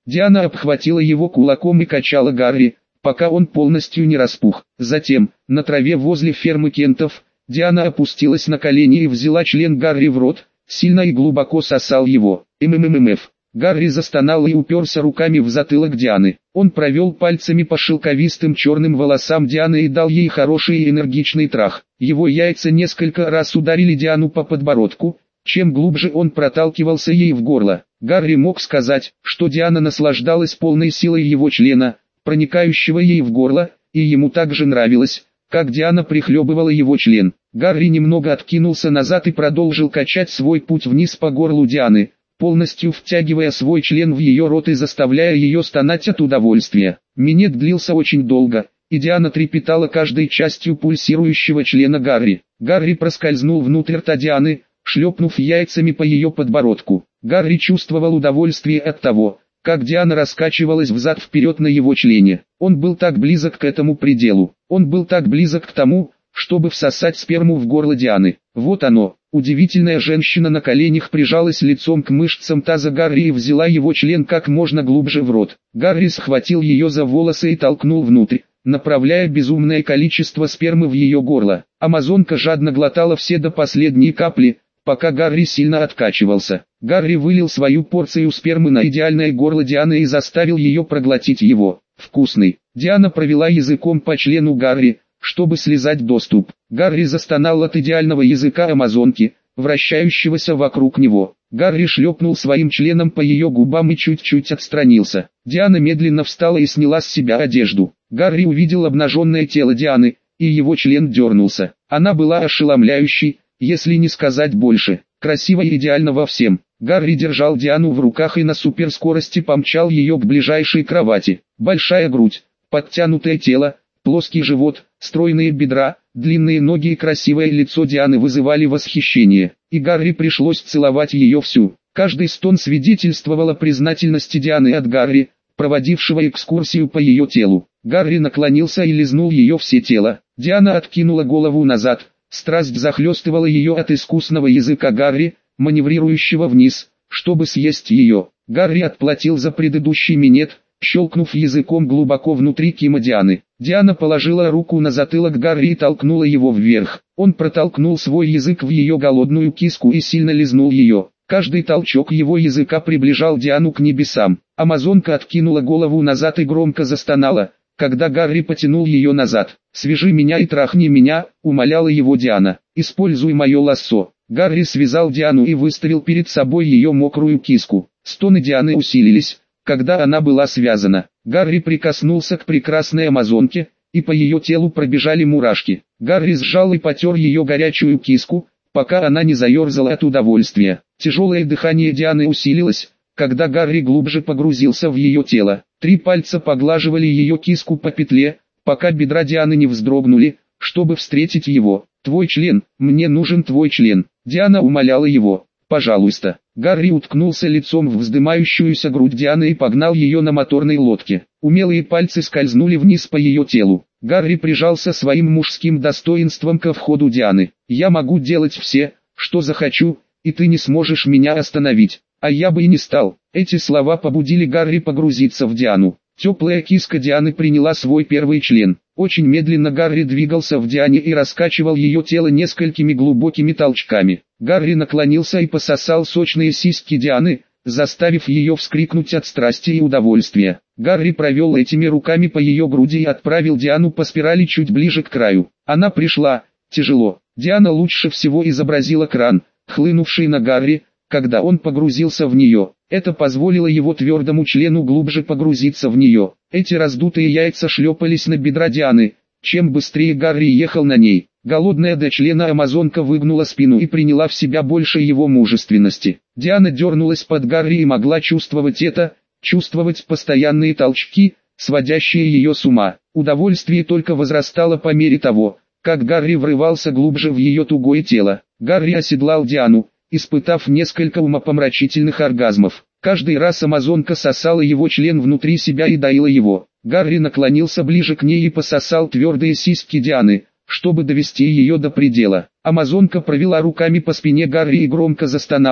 Диана обхватила его кулаком и качала Гарри, пока он полностью не распух. Затем, на траве возле фермы Кентов, Диана опустилась на колени и взяла член Гарри в рот, сильно и глубоко сосал его. МММФ. Гарри застонал и уперся руками в затылок Дианы. Он провел пальцами по шелковистым черным волосам Дианы и дал ей хороший и энергичный трах. Его яйца несколько раз ударили Диану по подбородку. Чем глубже он проталкивался ей в горло, Гарри мог сказать, что Диана наслаждалась полной силой его члена, проникающего ей в горло, и ему также нравилось, как Диана прихлебывала его член. Гарри немного откинулся назад и продолжил качать свой путь вниз по горлу Дианы, полностью втягивая свой член в ее рот и заставляя ее стонать от удовольствия. Минет длился очень долго, и Диана трепетала каждой частью пульсирующего члена Гарри. Гарри проскользнул внутрь рта Дианы, шлепнув яйцами по ее подбородку. Гарри чувствовал удовольствие от того, как Диана раскачивалась взад-вперед на его члене. Он был так близок к этому пределу. Он был так близок к тому, чтобы всосать сперму в горло Дианы. Вот оно. Удивительная женщина на коленях прижалась лицом к мышцам таза Гарри и взяла его член как можно глубже в рот. Гарри схватил ее за волосы и толкнул внутрь, направляя безумное количество спермы в ее горло. Амазонка жадно глотала все до последней капли, пока Гарри сильно откачивался. Гарри вылил свою порцию спермы на идеальное горло Дианы и заставил ее проглотить его. Вкусный. Диана провела языком по члену Гарри, чтобы слезать доступ. Гарри застонал от идеального языка амазонки, вращающегося вокруг него. Гарри шлепнул своим членом по ее губам и чуть-чуть отстранился. Диана медленно встала и сняла с себя одежду. Гарри увидел обнаженное тело Дианы, и его член дернулся. Она была ошеломляющей, если не сказать больше, красиво и идеально во всем. Гарри держал Диану в руках и на суперскорости помчал ее к ближайшей кровати. Большая грудь, подтянутое тело, плоский живот, стройные бедра, длинные ноги и красивое лицо Дианы вызывали восхищение, и Гарри пришлось целовать ее всю. Каждый стон свидетельствовал о признательности Дианы от Гарри, проводившего экскурсию по ее телу. Гарри наклонился и лизнул ее все тело. Диана откинула голову назад. Страсть захлестывала ее от искусного языка Гарри, маневрирующего вниз, чтобы съесть ее. Гарри отплатил за предыдущий минет, щелкнув языком глубоко внутри кима Дианы. Диана положила руку на затылок Гарри и толкнула его вверх. Он протолкнул свой язык в ее голодную киску и сильно лизнул ее. Каждый толчок его языка приближал Диану к небесам. Амазонка откинула голову назад и громко застонала, когда Гарри потянул ее назад. «Свяжи меня и трахни меня», — умоляла его Диана. «Используй мое лассо». Гарри связал Диану и выставил перед собой ее мокрую киску. Стоны Дианы усилились, когда она была связана. Гарри прикоснулся к прекрасной амазонке, и по ее телу пробежали мурашки. Гарри сжал и потер ее горячую киску, пока она не заерзала от удовольствия. Тяжелое дыхание Дианы усилилось, когда Гарри глубже погрузился в ее тело. 3 пальца поглаживали ее киску по петле, пока бедра Дианы не вздрогнули, чтобы встретить его. «Твой член, мне нужен твой член». Диана умоляла его. «Пожалуйста». Гарри уткнулся лицом в вздымающуюся грудь Дианы и погнал ее на моторной лодке. Умелые пальцы скользнули вниз по ее телу. Гарри прижался своим мужским достоинством ко входу Дианы. «Я могу делать все, что захочу, и ты не сможешь меня остановить». «А я бы и не стал». Эти слова побудили Гарри погрузиться в Диану. Теплая киска Дианы приняла свой первый член. Очень медленно Гарри двигался в Диане и раскачивал ее тело несколькими глубокими толчками. Гарри наклонился и пососал сочные сиськи Дианы, заставив ее вскрикнуть от страсти и удовольствия. Гарри провел этими руками по ее груди и отправил Диану по спирали чуть ближе к краю. Она пришла, тяжело. Диана лучше всего изобразила кран, хлынувший на Гарри, когда он погрузился в нее. Это позволило его твердому члену глубже погрузиться в нее. Эти раздутые яйца шлепались на бедра Дианы. Чем быстрее Гарри ехал на ней, голодная до члена амазонка выгнула спину и приняла в себя больше его мужественности. Диана дернулась под Гарри и могла чувствовать это, чувствовать постоянные толчки, сводящие ее с ума. Удовольствие только возрастало по мере того, как Гарри врывался глубже в ее тугое тело. Гарри оседлал Диану, испытав несколько умопомрачительных оргазмов. Каждый раз амазонка сосала его член внутри себя и доила его. Гарри наклонился ближе к ней и пососал твердые сиськи Дианы, чтобы довести ее до предела. Амазонка провела руками по спине Гарри и громко застонала,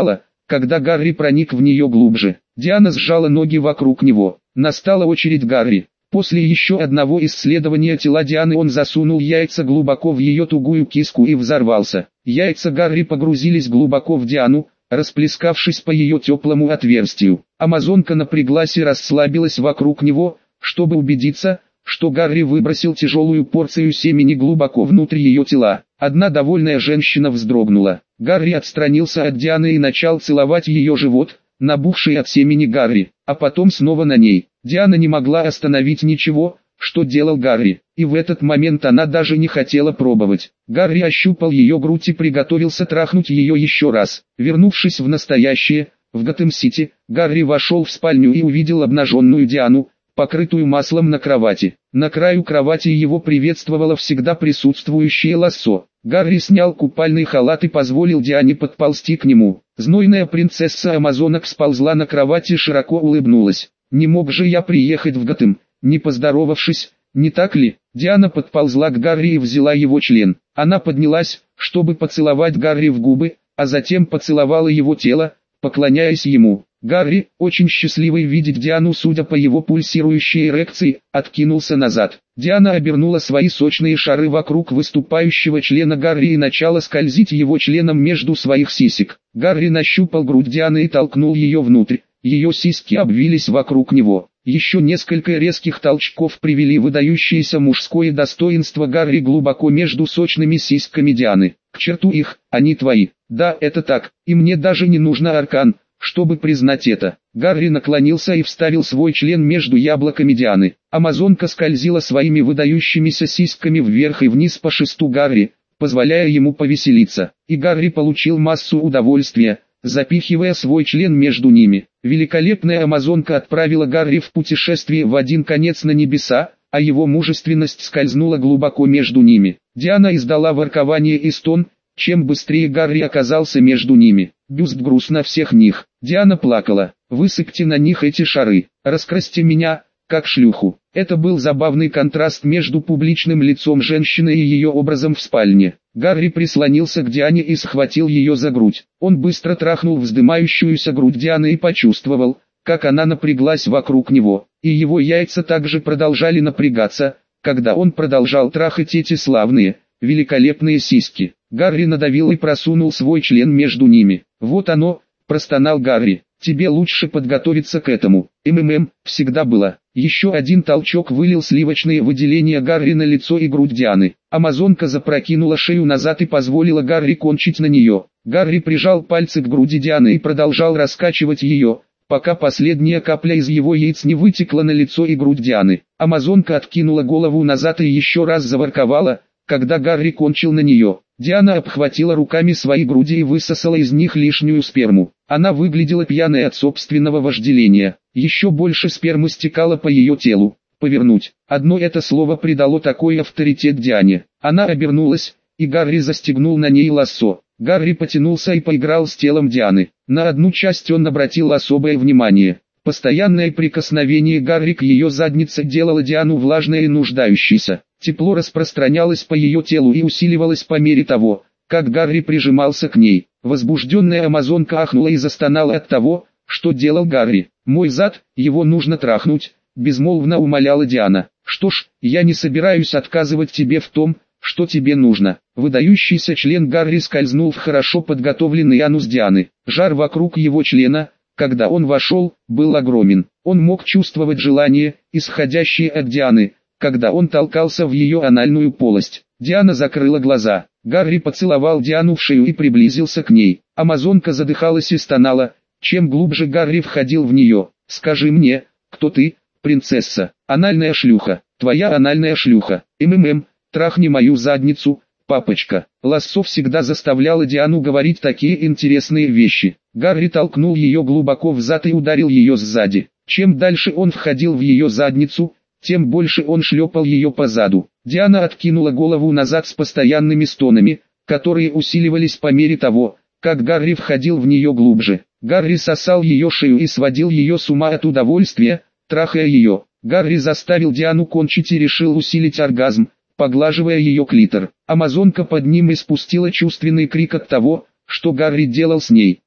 когда Гарри проник в нее глубже. Диана сжала ноги вокруг него. Настала очередь Гарри. После еще одного исследования тела Дианы он засунул яйца глубоко в ее тугую киску и взорвался. Яйца Гарри погрузились глубоко в Диану, расплескавшись по ее теплому отверстию. Амазонка напряглась и расслабилась вокруг него, чтобы убедиться, что Гарри выбросил тяжелую порцию семени глубоко внутрь ее тела. Одна довольная женщина вздрогнула. Гарри отстранился от Дианы и начал целовать ее живот, набухший от семени Гарри, а потом снова на ней. Диана не могла остановить ничего, что делал Гарри, и в этот момент она даже не хотела пробовать. Гарри ощупал ее грудь и приготовился трахнуть ее еще раз. Вернувшись в настоящее, в Готэм-Сити, Гарри вошел в спальню и увидел обнаженную Диану, покрытую маслом на кровати. На краю кровати его приветствовало всегда присутствующее лассо. Гарри снял купальный халат и позволил Диане подползти к нему. Знойная принцесса амазонок сползла на кровать и широко улыбнулась. «Не мог же я приехать в Готэм, не поздоровавшись, не так ли?» Диана подползла к Гарри и взяла его член. Она поднялась, чтобы поцеловать Гарри в губы, а затем поцеловала его тело, поклоняясь ему. Гарри, очень счастливый видеть Диану, судя по его пульсирующей эрекции, откинулся назад. Диана обернула свои сочные шары вокруг выступающего члена Гарри и начала скользить его членом между своих сисек. Гарри нащупал грудь Дианы и толкнул ее внутрь. Ее сиськи обвились вокруг него. Еще несколько резких толчков привели выдающееся мужское достоинство Гарри глубоко между сочными сиськами Дианы. «К черту их, они твои». «Да, это так, и мне даже не нужно аркан, чтобы признать это». Гарри наклонился и вставил свой член между яблоками Дианы. Амазонка скользила своими выдающимися сиськами вверх и вниз по шесту Гарри, позволяя ему повеселиться. И Гарри получил массу удовольствия, запихивая свой член между ними. Великолепная амазонка отправила Гарри в путешествие в один конец на небеса, а его мужественность скользнула глубоко между ними. Диана издала воркование и стон, чем быстрее Гарри оказался между ними. Бюст грустно всех них. Диана плакала. «Высыпьте на них эти шары, раскрасьте меня, как шлюху». Это был забавный контраст между публичным лицом женщины и ее образом в спальне. Гарри прислонился к Диане и схватил ее за грудь. Он быстро трахнул вздымающуюся грудь Дианы и почувствовал, как она напряглась вокруг него, и его яйца также продолжали напрягаться, когда он продолжал трахать эти славные, великолепные сиськи. Гарри надавил и просунул свой член между ними. «Вот оно», – простонал Гарри, – «тебе лучше подготовиться к этому». Всегда было. Еще один толчок вылил сливочные выделения Гарри на лицо и грудь Дианы. Амазонка запрокинула шею назад и позволила Гарри кончить на нее. Гарри прижал пальцы к груди Дианы и продолжал раскачивать ее, пока последняя капля из его яиц не вытекла на лицо и грудь Дианы. Амазонка откинула голову назад и еще раз заворковала, когда Гарри кончил на нее. Диана обхватила руками свои груди и высосала из них лишнюю сперму. Она выглядела пьяной от собственного вожделения. Еще больше спермы стекало по ее телу. «Повернуть». Одно это слово придало такой авторитет Диане. Она обернулась, и Гарри застегнул на ней лассо. Гарри потянулся и поиграл с телом Дианы. На одну часть он обратил особое внимание. Постоянное прикосновение Гарри к ее заднице делало Диану влажной и нуждающейся. Тепло распространялось по ее телу и усиливалось по мере того, как Гарри прижимался к ней. Возбужденная амазонка ахнула и застонала от того, что делал Гарри. «Мой зад, его нужно трахнуть», – безмолвно умоляла Диана. «Что ж, я не собираюсь отказывать тебе в том, что тебе нужно». Выдающийся член Гарри скользнул в хорошо подготовленный анус Дианы. Жар вокруг его члена, когда он вошел, был огромен. Он мог чувствовать желание, исходящее от Дианы, когда он толкался в ее анальную полость. Диана закрыла глаза. Гарри поцеловал Диану в шею и приблизился к ней. Амазонка задыхалась и стонала, чем глубже Гарри входил в нее. «Скажи мне, кто ты, принцесса?» «Анальная шлюха, твоя анальная шлюха». Трахни мою задницу, папочка». Лассо всегда заставляла Диану говорить такие интересные вещи. Гарри толкнул ее глубоко в зад и ударил ее сзади. Чем дальше он входил в ее задницу, тем больше он шлепал ее по заду. Диана откинула голову назад с постоянными стонами, которые усиливались по мере того, как Гарри входил в нее глубже. Гарри сосал ее шею и сводил ее с ума от удовольствия, трахая ее. Гарри заставил Диану кончить и решил усилить оргазм, поглаживая ее клитор. Амазонка под ним испустила чувственный крик от того, что Гарри делал с ней.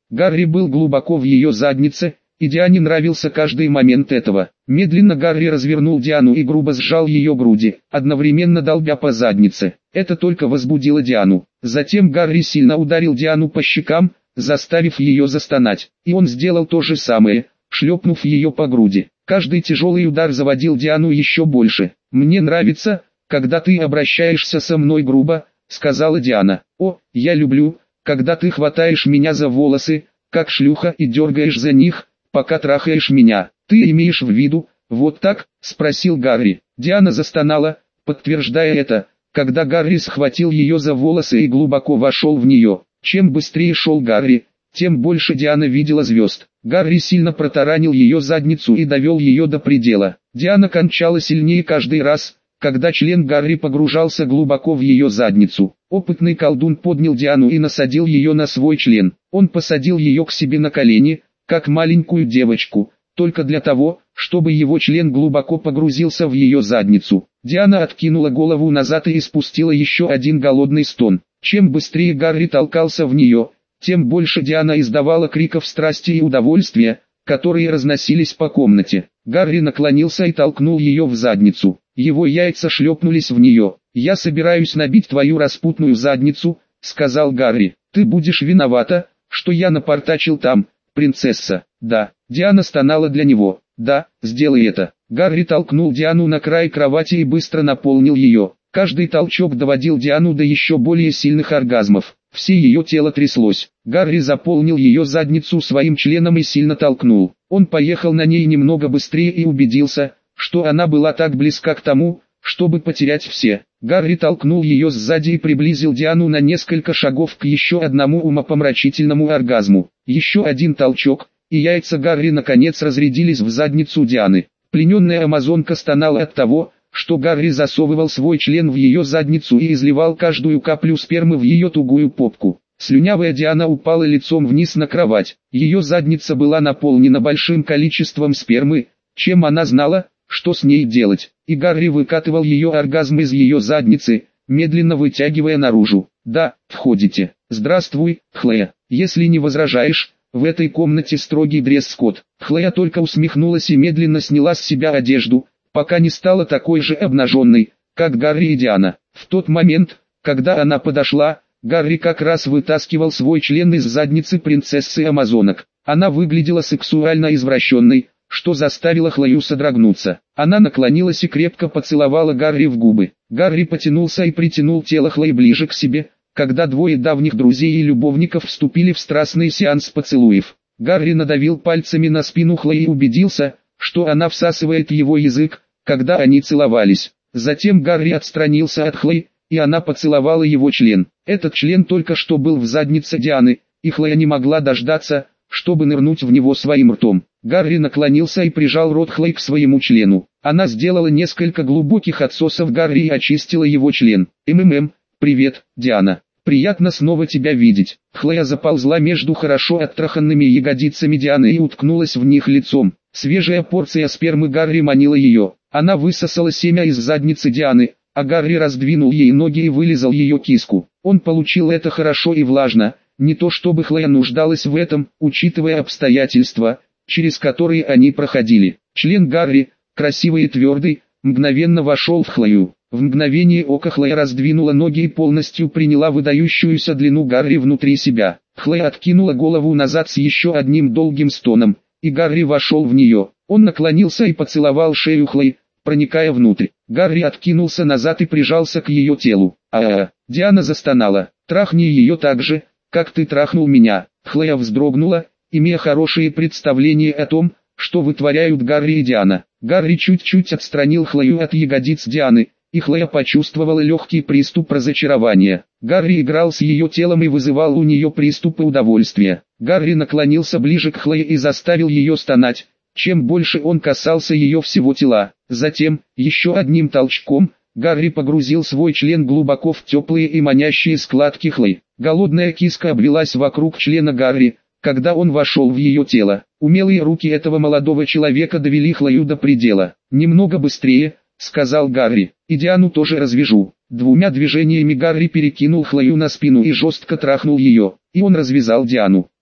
Гарри был глубоко в ее заднице, и Диане нравился каждый момент этого. Медленно Гарри развернул Диану и грубо сжал ее груди, одновременно долбя по заднице. Это только возбудило Диану. Затем Гарри сильно ударил Диану по щекам, заставив ее застонать. И он сделал то же самое, шлепнув ее по груди. Каждый тяжелый удар заводил Диану еще больше. «Мне нравится, когда ты обращаешься со мной грубо», — сказала Диана. «О, я люблю, когда ты хватаешь меня за волосы, как шлюха, и дергаешь за них, пока трахаешь меня. Ты имеешь в виду, вот так?» — спросил Гарри. Диана застонала, подтверждая это, когда Гарри схватил ее за волосы и глубоко вошел в нее. Чем быстрее шел Гарри, тем больше Диана видела звезд. Гарри сильно протаранил ее задницу и довел ее до предела. Диана кончала сильнее каждый раз, когда член Гарри погружался глубоко в ее задницу. Опытный колдун поднял Диану и насадил ее на свой член. Он посадил ее к себе на колени, как маленькую девочку, только для того, чтобы его член глубоко погрузился в ее задницу. Диана откинула голову назад и испустила еще один голодный стон. Чем быстрее Гарри толкался в нее, тем больше Диана издавала криков страсти и удовольствия, которые разносились по комнате. Гарри наклонился и толкнул ее в задницу. Его яйца шлепнулись в нее. «Я собираюсь набить твою распутную задницу», — сказал Гарри. «Ты будешь виновата, что я напортачил там, принцесса». «Да». Диана стонала для него. «Да, сделай это». Гарри толкнул Диану на край кровати и быстро наполнил ее. Каждый толчок доводил Диану до еще более сильных оргазмов. Все ее тело тряслось. Гарри заполнил ее задницу своим членом и сильно толкнул. Он поехал на ней немного быстрее и убедился, что она была так близка к тому, чтобы потерять все. Гарри толкнул ее сзади и приблизил Диану на несколько шагов к еще одному умопомрачительному оргазму. Еще один толчок, и яйца Гарри наконец разрядились в задницу Дианы. Плененная амазонка стонала от того, что Гарри засовывал свой член в ее задницу и изливал каждую каплю спермы в ее тугую попку. Слюнявая Диана упала лицом вниз на кровать. Ее задница была наполнена большим количеством спермы, чем она знала, что с ней делать. И Гарри выкатывал ее оргазм из ее задницы, медленно вытягивая наружу. «Да, входите. Здравствуй, Хлоя. Если не возражаешь, в этой комнате строгий дресс-код». Хлоя только усмехнулась и медленно сняла с себя одежду, пока не стала такой же обнаженной, как Гарри и Диана. В тот момент, когда она подошла, Гарри как раз вытаскивал свой член из задницы принцессы Амазонок. Она выглядела сексуально извращенной, что заставило Хлою содрогнуться. Она наклонилась и крепко поцеловала Гарри в губы. Гарри потянулся и притянул тело Хлои ближе к себе, когда двое давних друзей и любовников вступили в страстный сеанс поцелуев. Гарри надавил пальцами на спину Хлои и убедился, что она всасывает его язык, когда они целовались. Затем Гарри отстранился от Хлои, и она поцеловала его член. Этот член только что был в заднице Дианы, и Хлоя не могла дождаться, чтобы нырнуть в него своим ртом. Гарри наклонился и прижал рот Хлои к своему члену. Она сделала несколько глубоких отсосов Гарри и очистила его член. «Привет, Диана. Приятно снова тебя видеть». Хлоя заползла между хорошо оттраханными ягодицами Дианы и уткнулась в них лицом. Свежая порция спермы Гарри манила ее. Она высосала семя из задницы Дианы, а Гарри раздвинул ей ноги и вылизал ее киску. Он получил это хорошо и влажно, не то чтобы Хлоя нуждалась в этом, учитывая обстоятельства, через которые они проходили. Член Гарри, красивый и твердый, мгновенно вошел в Хлою. В мгновение ока Хлоя раздвинула ноги и полностью приняла выдающуюся длину Гарри внутри себя. Хлоя откинула голову назад с еще одним долгим стоном, и Гарри вошел в нее. Он наклонился и поцеловал шею Хлои, проникая внутрь. Гарри откинулся назад и прижался к ее телу. Диана застонала. «Трахни ее так же, как ты трахнул меня». Хлоя вздрогнула, имея хорошее представление о том, что вытворяют Гарри и Диана. Гарри чуть-чуть отстранил Хлою от ягодиц Дианы, и Хлоя почувствовала легкий приступ разочарования. Гарри играл с ее телом и вызывал у нее приступы удовольствия. Гарри наклонился ближе к Хлое и заставил ее стонать, чем больше он касался ее всего тела. Затем, еще одним толчком, Гарри погрузил свой член глубоко в теплые и манящие складки Хлои. Голодная киска обвелась вокруг члена Гарри, когда он вошел в ее тело. Умелые руки этого молодого человека довели Хлою до предела. «Немного быстрее», — сказал Гарри, — «и Диану тоже развяжу». Двумя движениями Гарри перекинул Хлою на спину и жестко трахнул ее, и он развязал Диану.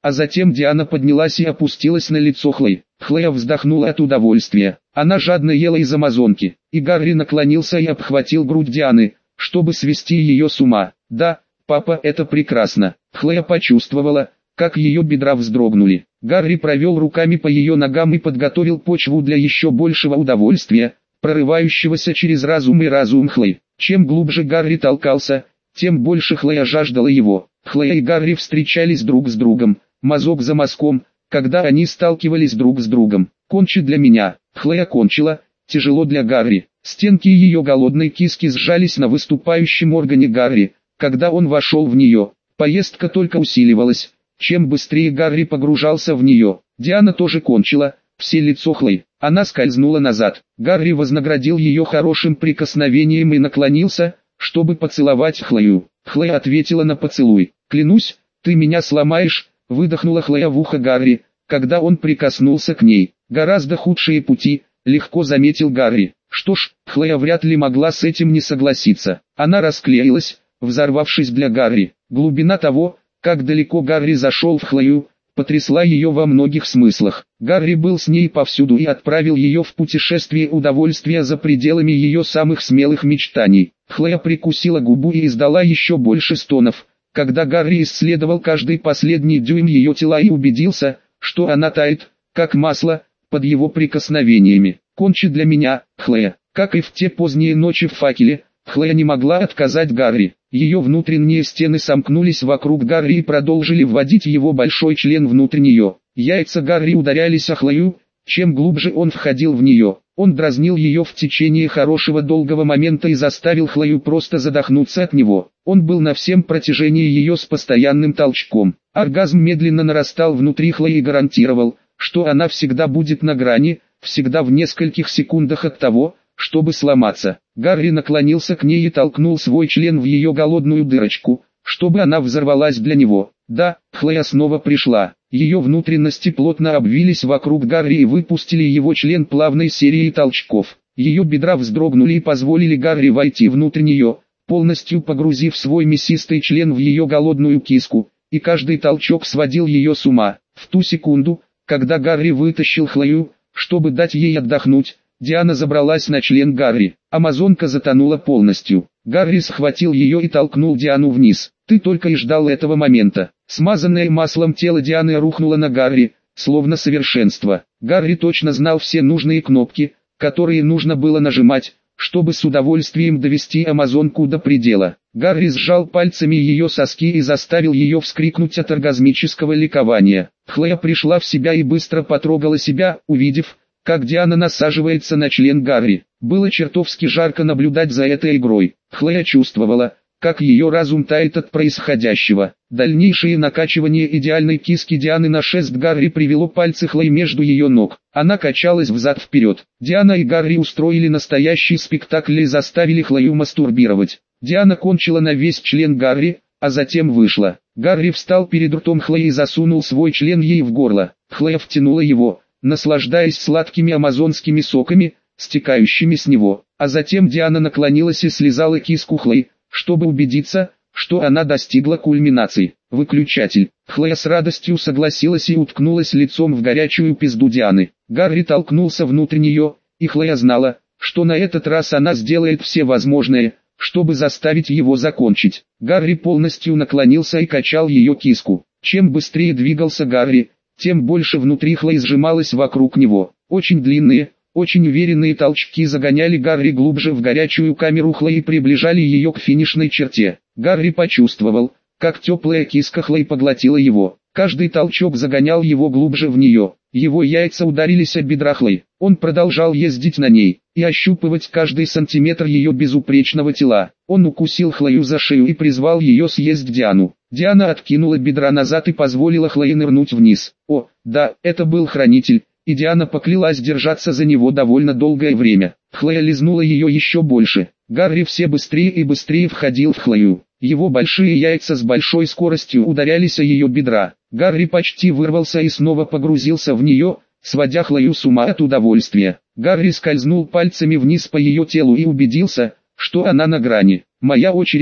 а затем Диана поднялась и опустилась на лицо Хлои. Хлоя вздохнула от удовольствия. Она жадно ела из амазонки, и Гарри наклонился и обхватил грудь Дианы, чтобы свести ее с ума. «Да, папа, это прекрасно». Хлоя почувствовала, как ее бедра вздрогнули. Гарри провел руками по ее ногам и подготовил почву для еще большего удовольствия, прорывающегося через разум и разум Хлои. Чем глубже Гарри толкался, тем больше Хлоя жаждала его. Хлоя и Гарри встречались друг с другом, мазок за мазком, когда они сталкивались друг с другом. «Кончи для меня». Хлоя кончила, тяжело для Гарри. Стенки ее голодной киски сжались на выступающем органе Гарри, когда он вошел в нее. Поездка только усиливалась. Чем быстрее Гарри погружался в нее, Диана тоже кончила, все лицо Хлои. Она скользнула назад. Гарри вознаградил ее хорошим прикосновением и наклонился, чтобы поцеловать Хлою. Хлоя ответила на поцелуй. «Клянусь, ты меня сломаешь», — выдохнула Хлоя в ухо Гарри, когда он прикоснулся к ней. «Гораздо худшие пути», — легко заметил Гарри. Что ж, Хлоя вряд ли могла с этим не согласиться. Она расклеилась, взорвавшись для Гарри. Глубина того, как далеко Гарри зашел в Хлою, потрясла ее во многих смыслах. Гарри был с ней повсюду и отправил ее в путешествие удовольствия за пределами ее самых смелых мечтаний. Хлоя прикусила губу и издала еще больше стонов, когда Гарри исследовал каждый последний дюйм ее тела и убедился, что она тает, как масло, под его прикосновениями. «Кончи для меня, Хлоя». Как и в те поздние ночи в факеле, Хлоя не могла отказать Гарри. Ее внутренние стены сомкнулись вокруг Гарри и продолжили вводить его большой член внутрь нее. Яйца Гарри ударялись о Хлою, чем глубже он входил в нее. Он дразнил ее в течение хорошего долгого момента и заставил Хлою просто задохнуться от него. Он был на всем протяжении ее с постоянным толчком. Оргазм медленно нарастал внутри Хлои и гарантировал, что она всегда будет на грани, всегда в нескольких секундах от того, чтобы сломаться. Гарри наклонился к ней и толкнул свой член в ее голодную дырочку, чтобы она взорвалась для него. Да, Хлоя снова пришла. Ее внутренности плотно обвились вокруг Гарри и выпустили его член плавной серией толчков. Ее бедра вздрогнули и позволили Гарри войти внутрь нее, полностью погрузив свой мясистый член в ее голодную киску, и каждый толчок сводил ее с ума. В ту секунду, когда Гарри вытащил Хлою, чтобы дать ей отдохнуть, Диана забралась на член Гарри. Амазонка затонула полностью. Гарри схватил ее и толкнул Диану вниз. «Ты только и ждал этого момента». Смазанное маслом тело Дианы рухнуло на Гарри, словно совершенство. Гарри точно знал все нужные кнопки, которые нужно было нажимать, чтобы с удовольствием довести амазонку до предела. Гарри сжал пальцами ее соски и заставил ее вскрикнуть от оргазмического ликования. Хлоя пришла в себя и быстро потрогала себя, увидев, как Диана насаживается на член Гарри. Было чертовски жарко наблюдать за этой игрой. Хлоя чувствовала, как ее разум тает от происходящего. Дальнейшее накачивание идеальной киски Дианы на шест Гарри привело пальцы Хлои между ее ног. Она качалась взад-вперед. Диана и Гарри устроили настоящий спектакль и заставили Хлою мастурбировать. Диана кончила на весь член Гарри, а затем вышла. Гарри встал перед ртом Хлои и засунул свой член ей в горло. Хлоя втянула его, наслаждаясь сладкими амазонскими соками, стекающими с него. А затем Диана наклонилась и слезала киску Хлои, чтобы убедиться, что она достигла кульминации. Выключатель. Хлоя с радостью согласилась и уткнулась лицом в горячую пизду Дианы. Гарри толкнулся внутрь нее, и Хлоя знала, что на этот раз она сделает все возможное, чтобы заставить его закончить. Гарри полностью наклонился и качал ее киску. Чем быстрее двигался Гарри, тем больше внутри Хлои сжималось вокруг него. Очень длинные, очень уверенные толчки загоняли Гарри глубже в горячую камеру Хлои и приближали ее к финишной черте. Гарри почувствовал, как теплая киска Хлои поглотила его. Каждый толчок загонял его глубже в нее. Его яйца ударились о бедра Хлои. Он продолжал ездить на ней и ощупывать каждый сантиметр ее безупречного тела. Он укусил Хлою за шею и призвал ее съесть Диану. Диана откинула бедра назад и позволила Хлое нырнуть вниз. О, да, это был хранитель, и Диана поклялась держаться за него довольно долгое время. Хлоя лизнула ее еще больше. Гарри все быстрее и быстрее входил в Хлою. Его большие яйца с большой скоростью ударялись о ее бедра. Гарри почти вырвался и снова погрузился в нее, сводя Хлою с ума от удовольствия. Гарри скользнул пальцами вниз по ее телу и убедился, что она на грани. «Моя очередь»,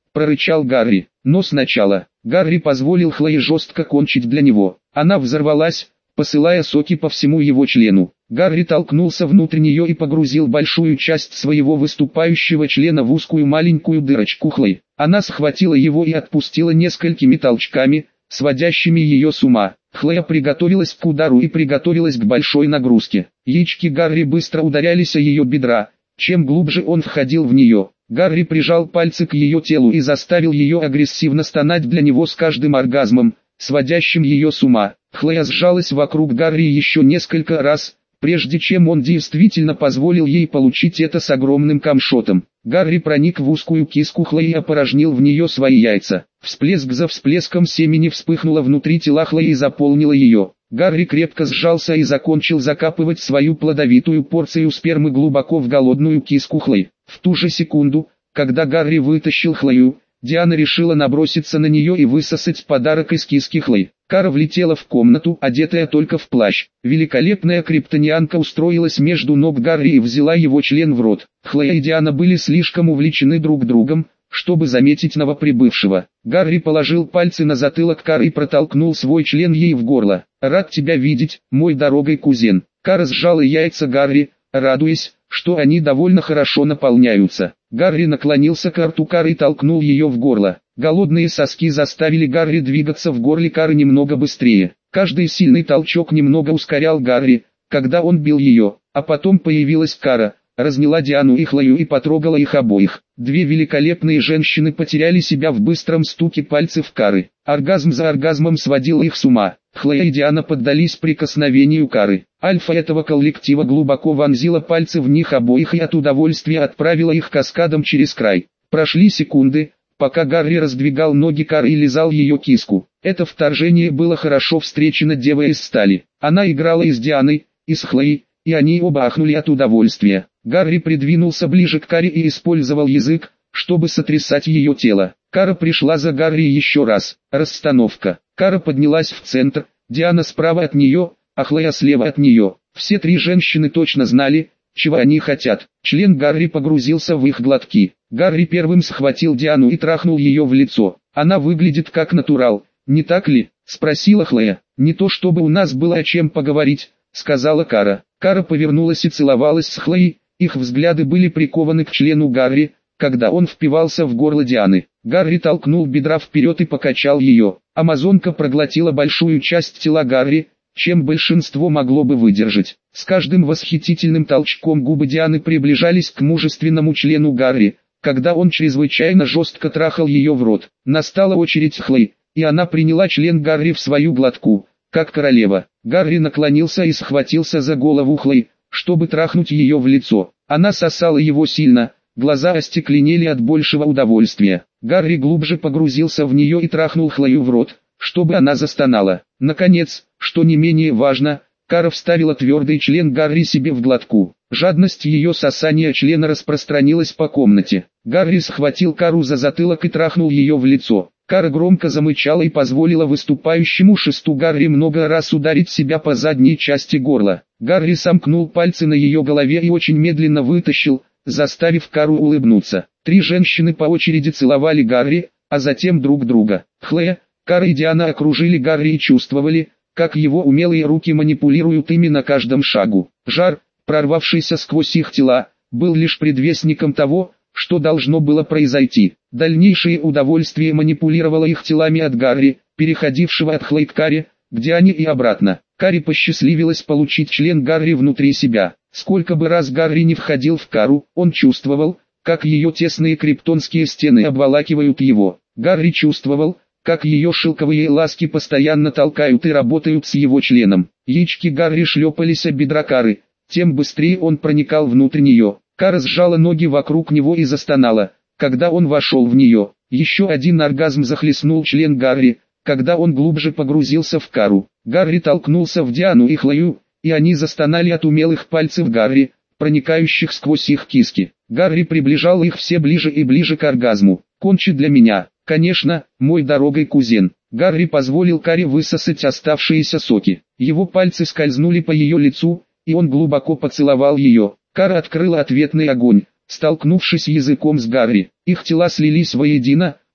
прорычал Гарри. Но сначала, Гарри позволил Хлое жестко кончить для него. Она взорвалась, посылая соки по всему его члену. Гарри толкнулся внутрь нее и погрузил большую часть своего выступающего члена в узкую маленькую дырочку Хлои. Она схватила его и отпустила несколькими толчками, сводящими ее с ума. Хлоя приготовилась к удару и приготовилась к большой нагрузке. Яички Гарри быстро ударялись о ее бедра. Чем глубже он входил в нее, Гарри прижал пальцы к ее телу и заставил ее агрессивно стонать для него с каждым оргазмом, сводящим ее с ума. Хлоя сжалась вокруг Гарри еще несколько раз, прежде чем он действительно позволил ей получить это с огромным камшотом. Гарри проник в узкую киску Хлои и опорожнил в нее свои яйца. Всплеск за всплеском семени вспыхнуло внутри тела Хлои и заполнило ее. Гарри крепко сжался и закончил закапывать свою плодовитую порцию спермы глубоко в голодную киску Хлои. В ту же секунду, когда Гарри вытащил Хлою, Диана решила наброситься на нее и высосать подарок из киски Хлои. Кара влетела в комнату, одетая только в плащ. Великолепная криптонианка устроилась между ног Гарри и взяла его член в рот. Хлоя и Диана были слишком увлечены друг другом, чтобы заметить новоприбывшего. Гарри положил пальцы на затылок Кары и протолкнул свой член ей в горло. «Рад тебя видеть, мой дорогой кузен». Кара сжала яйца Гарри, радуясь, что они довольно хорошо наполняются. Гарри наклонился к рту Кары и толкнул ее в горло. Голодные соски заставили Гарри двигаться в горле Кары немного быстрее. Каждый сильный толчок немного ускорял Гарри, когда он бил ее, а потом появилась Кара, разняла Диану и Хлою и потрогала их обоих. Две великолепные женщины потеряли себя в быстром стуке пальцев Кары. Оргазм за оргазмом сводил их с ума. Хлоя и Диана поддались прикосновению Кары. Альфа этого коллектива глубоко вонзила пальцы в них обоих и от удовольствия отправила их каскадом через край. Прошли секунды, пока Гарри раздвигал ноги Кары и лизал ее киску. Это вторжение было хорошо встречено девой из стали. Она играла и с Дианой, и с Хлоей, и они оба ахнули от удовольствия. Гарри придвинулся ближе к Каре и использовал язык, чтобы сотрясать ее тело. Кара пришла за Гарри еще раз. Расстановка. Кара поднялась в центр, Диана справа от нее, а Хлоя слева от нее. Все три женщины точно знали, чего они хотят. Член Гарри погрузился в их глотки. Гарри первым схватил Диану и трахнул ее в лицо. «Она выглядит как натурал, не так ли?» — спросила Хлоя. «Не то чтобы у нас было о чем поговорить», — сказала Кара. Кара повернулась и целовалась с Хлоей, их взгляды были прикованы к члену Гарри, когда он впивался в горло Дианы. Гарри толкнул бедра вперед и покачал ее. Амазонка проглотила большую часть тела Гарри, чем большинство могло бы выдержать. С каждым восхитительным толчком губы Дианы приближались к мужественному члену Гарри, когда он чрезвычайно жестко трахал ее в рот. Настала очередь Хлои, и она приняла член Гарри в свою глотку, как королева. Гарри наклонился и схватился за голову Хлои, чтобы трахнуть ее в лицо. Она сосала его сильно, глаза остекленели от большего удовольствия. Гарри глубже погрузился в нее и трахнул Хлою в рот, чтобы она застонала. Наконец, что не менее важно, Кара вставила твердый член Гарри себе в глотку. Жадность ее сосания члена распространилась по комнате. Гарри схватил Кару за затылок и трахнул ее в лицо. Кара громко замычала и позволила выступающему шесту Гарри много раз ударить себя по задней части горла. Гарри сомкнул пальцы на ее голове и очень медленно вытащил, заставив Кару улыбнуться. Три женщины по очереди целовали Гарри, а затем друг друга. Хлоя, Кара и Диана окружили Гарри и чувствовали, как его умелые руки манипулируют ими на каждом шагу. Жар, прорвавшийся сквозь их тела, был лишь предвестником того, что должно было произойти. Дальнейшее удовольствие манипулировало их телами от Гарри, переходившего от Хлои к Каре, к Диане и обратно. Каре посчастливилось получить член Гарри внутри себя. Сколько бы раз Гарри не входил в Кару, он чувствовал, как ее тесные криптонские стены обволакивают его. Гарри чувствовал, как ее шелковые ласки постоянно толкают и работают с его членом. Яички Гарри шлепались о бедра Кары, тем быстрее он проникал внутрь нее. Кара сжала ноги вокруг него и застонала, когда он вошел в нее. Еще один оргазм захлестнул член Гарри, когда он глубже погрузился в Кару. Гарри толкнулся в Диану и Хлою, и они застонали от умелых пальцев Гарри, проникающих сквозь их киски. Гарри приближал их все ближе и ближе к оргазму. «Кончи для меня, конечно, мой дорогой кузен». Гарри позволил Каре высосать оставшиеся соки. Его пальцы скользнули по ее лицу, и он глубоко поцеловал ее. Кара открыла ответный огонь, столкнувшись языком с Гарри. Их тела слились воедино,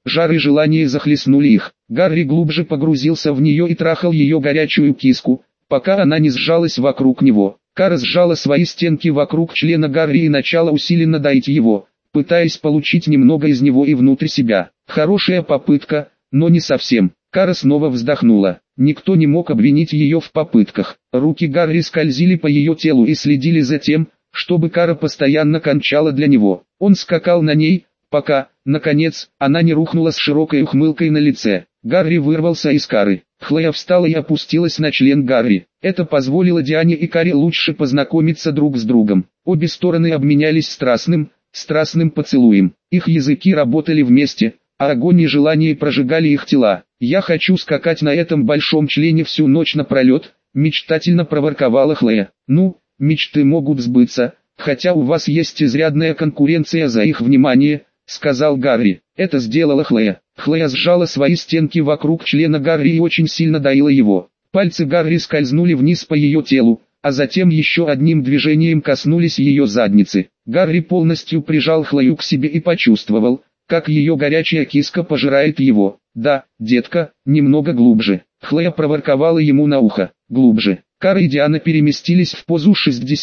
жар и желание захлестнули их. Гарри глубже погрузился в нее и трахал ее горячую киску, пока она не сжалась вокруг него. Кара сжала свои стенки вокруг члена Гарри и начала усиленно доить его, пытаясь получить немного из него и внутрь себя. Хорошая попытка, но не совсем. Кара снова вздохнула. Никто не мог обвинить ее в попытках. Руки Гарри скользили по ее телу и следили за тем, чтобы Кара постоянно кончала для него. Он скакал на ней, пока, наконец, она не рухнула с широкой ухмылкой на лице. Гарри вырвался из Кары. Хлоя встала и опустилась на член Гарри. Это позволило Диане и Каре лучше познакомиться друг с другом. Обе стороны обменялись страстным поцелуем. Их языки работали вместе, а огонь и желание прожигали их тела. «Я хочу скакать на этом большом члене всю ночь напролет», мечтательно проворковала Хлоя. «Ну, мечты могут сбыться, хотя у вас есть изрядная конкуренция за их внимание», сказал Гарри. Это сделала Хлоя. Хлоя сжала свои стенки вокруг члена Гарри и очень сильно доила его. Пальцы Гарри скользнули вниз по ее телу, а затем еще одним движением коснулись ее задницы. Гарри полностью прижал Хлою к себе и почувствовал, как ее горячая киска пожирает его. «Да, детка, немного глубже». Хлоя проворковала ему на ухо. «Глубже». Кара и Диана переместились в позу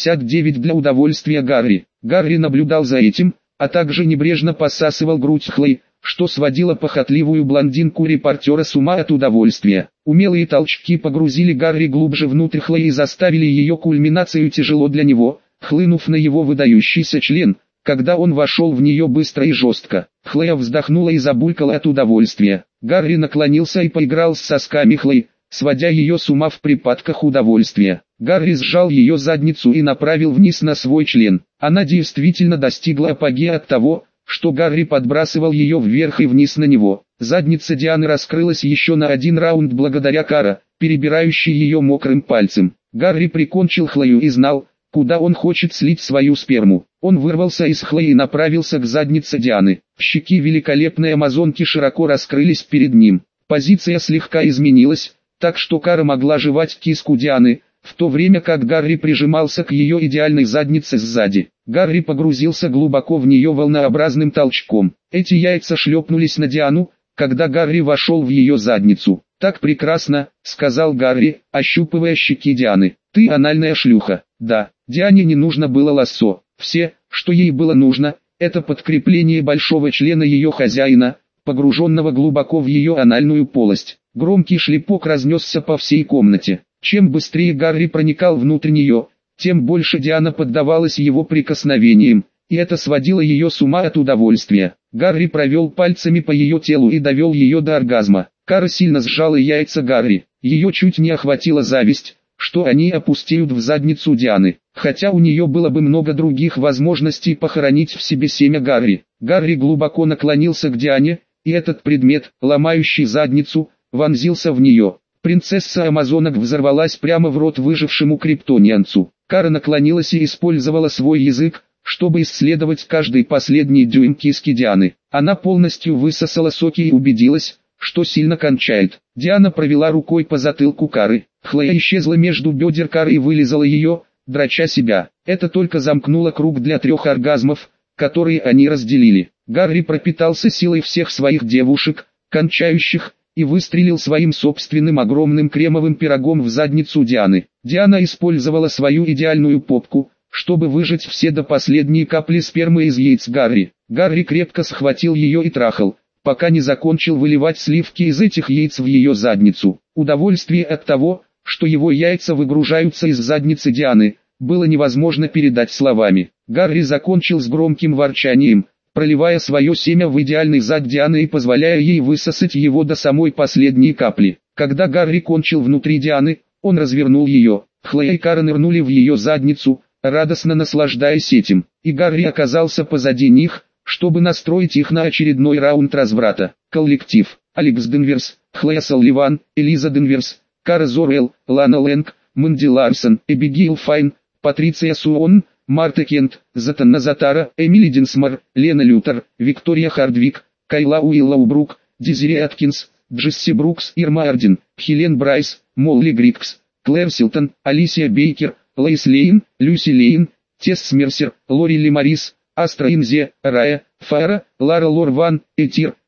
69 для удовольствия Гарри. Гарри наблюдал за этим, а также небрежно посасывал грудь Хлои, что сводило похотливую блондинку-репортера с ума от удовольствия. Умелые толчки погрузили Гарри глубже внутрь Хлои и заставили ее кульминацию тяжело для него, хлынув на его выдающийся член, когда он вошел в нее быстро и жестко. Хлоя вздохнула и забулькала от удовольствия. Гарри наклонился и поиграл с сосками Хлои, сводя ее с ума в припадках удовольствия. Гарри сжал ее задницу и направил вниз на свой член. Она действительно достигла апогея от того, что Гарри подбрасывал ее вверх и вниз на него. Задница Дианы раскрылась еще на один раунд благодаря Кара, перебирающей ее мокрым пальцем. Гарри прикончил Хлою и знал, куда он хочет слить свою сперму. Он вырвался из Хлои и направился к заднице Дианы. Щеки великолепной амазонки широко раскрылись перед ним. Позиция слегка изменилась, так что Кара могла жевать киску Дианы, в то время как Гарри прижимался к ее идеальной заднице сзади. Гарри погрузился глубоко в нее волнообразным толчком. Эти яйца шлепнулись на Диану, когда Гарри вошел в ее задницу. «Так прекрасно», — сказал Гарри, ощупывая щеки Дианы. «Ты анальная шлюха». Да, Диане не нужно было лассо. Все, что ей было нужно, это подкрепление большого члена ее хозяина, погруженного глубоко в ее анальную полость. Громкий шлепок разнесся по всей комнате. Чем быстрее Гарри проникал внутрь нее, тем больше Диана поддавалась его прикосновениям, и это сводило ее с ума от удовольствия. Гарри провел пальцами по ее телу и довел ее до оргазма. Кара сильно сжала яйца Гарри. Ее чуть не охватила зависть, что они опустеют в задницу Дианы, хотя у нее было бы много других возможностей похоронить в себе семя Гарри. Гарри глубоко наклонился к Диане, и этот предмет, ломающий задницу, вонзился в нее. Принцесса Амазонок взорвалась прямо в рот выжившему криптонианцу. Кара наклонилась и использовала свой язык, чтобы исследовать каждый последний дюйм киски Дианы. Она полностью высосала соки и убедилась, что сильно кончает. Диана провела рукой по затылку Кары. Хлоя исчезла между бедер Кары и вылизала ее, дроча себя. Это только замкнуло круг для 3 оргазмов, которые они разделили. Гарри пропитался силой всех своих девушек, кончающих, и выстрелил своим собственным огромным кремовым пирогом в задницу Дианы. Диана использовала свою идеальную попку, чтобы выжать все до последней капли спермы из яиц Гарри. Гарри крепко схватил ее и трахал, пока не закончил выливать сливки из этих яиц в ее задницу. Удовольствие от того, что его яйца выгружаются из задницы Дианы, было невозможно передать словами. Гарри закончил с громким ворчанием, проливая свое семя в идеальный зад Дианы и позволяя ей высосать его до самой последней капли. Когда Гарри кончил внутри Дианы, он развернул ее. Хлоя и Кара нырнули в ее задницу, радостно наслаждаясь этим, и Гарри оказался позади них, чтобы настроить их на очередной раунд разврата. Коллектив: Алекс Денверс, Хлоя Салливан, Элиза Денверс, Кара Зорел, Лана Лэнг, Мэнди Ларсон, Эбигейл Файн, Патриция Суон, Марта Кент, Затанна Затара, Эмили Динсмор, Лена Лютер, Виктория Хардвик, Кайла Уиллоубрук, Дезири Аткинс, Джесси Брукс, Ирма Арден, Хелен Брайс, Молли Грикс, Клэр Силтон, Алисия Бейкер, Лейс Лейн, Люси Лейн, Тесс Мерсер, Лори Ли Морис, Астра Инзе, Рая, Фара, Лара Лорван, Этир,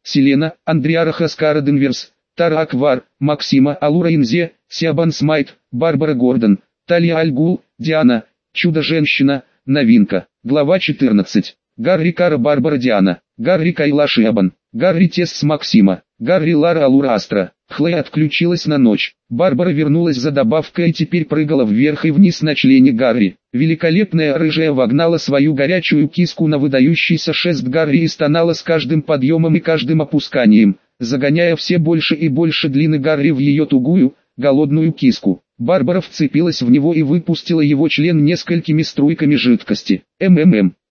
Селена, Андриара Хаскара Денверс, Тара Аквар, Максима Алура Инзе, Сиабан Смайт, Барбара Гордон, Талия Аль Гул, Диана, Чудо-женщина, новинка. Глава 14. Гарри Кара Барбара Диана, Гарри Кайла Шиабан, Гарри Тесс Максима, Гарри Лара Алура Астра. Хлоя отключилась на ночь. Барбара вернулась за добавкой и теперь прыгала вверх и вниз на члене Гарри. Великолепная рыжая вогнала свою горячую киску на выдающийся шест Гарри и стонала с каждым подъемом и каждым опусканием, загоняя все больше и больше длины Гарри в ее тугую, голодную киску. Барбара вцепилась в него и выпустила его член несколькими струйками жидкости.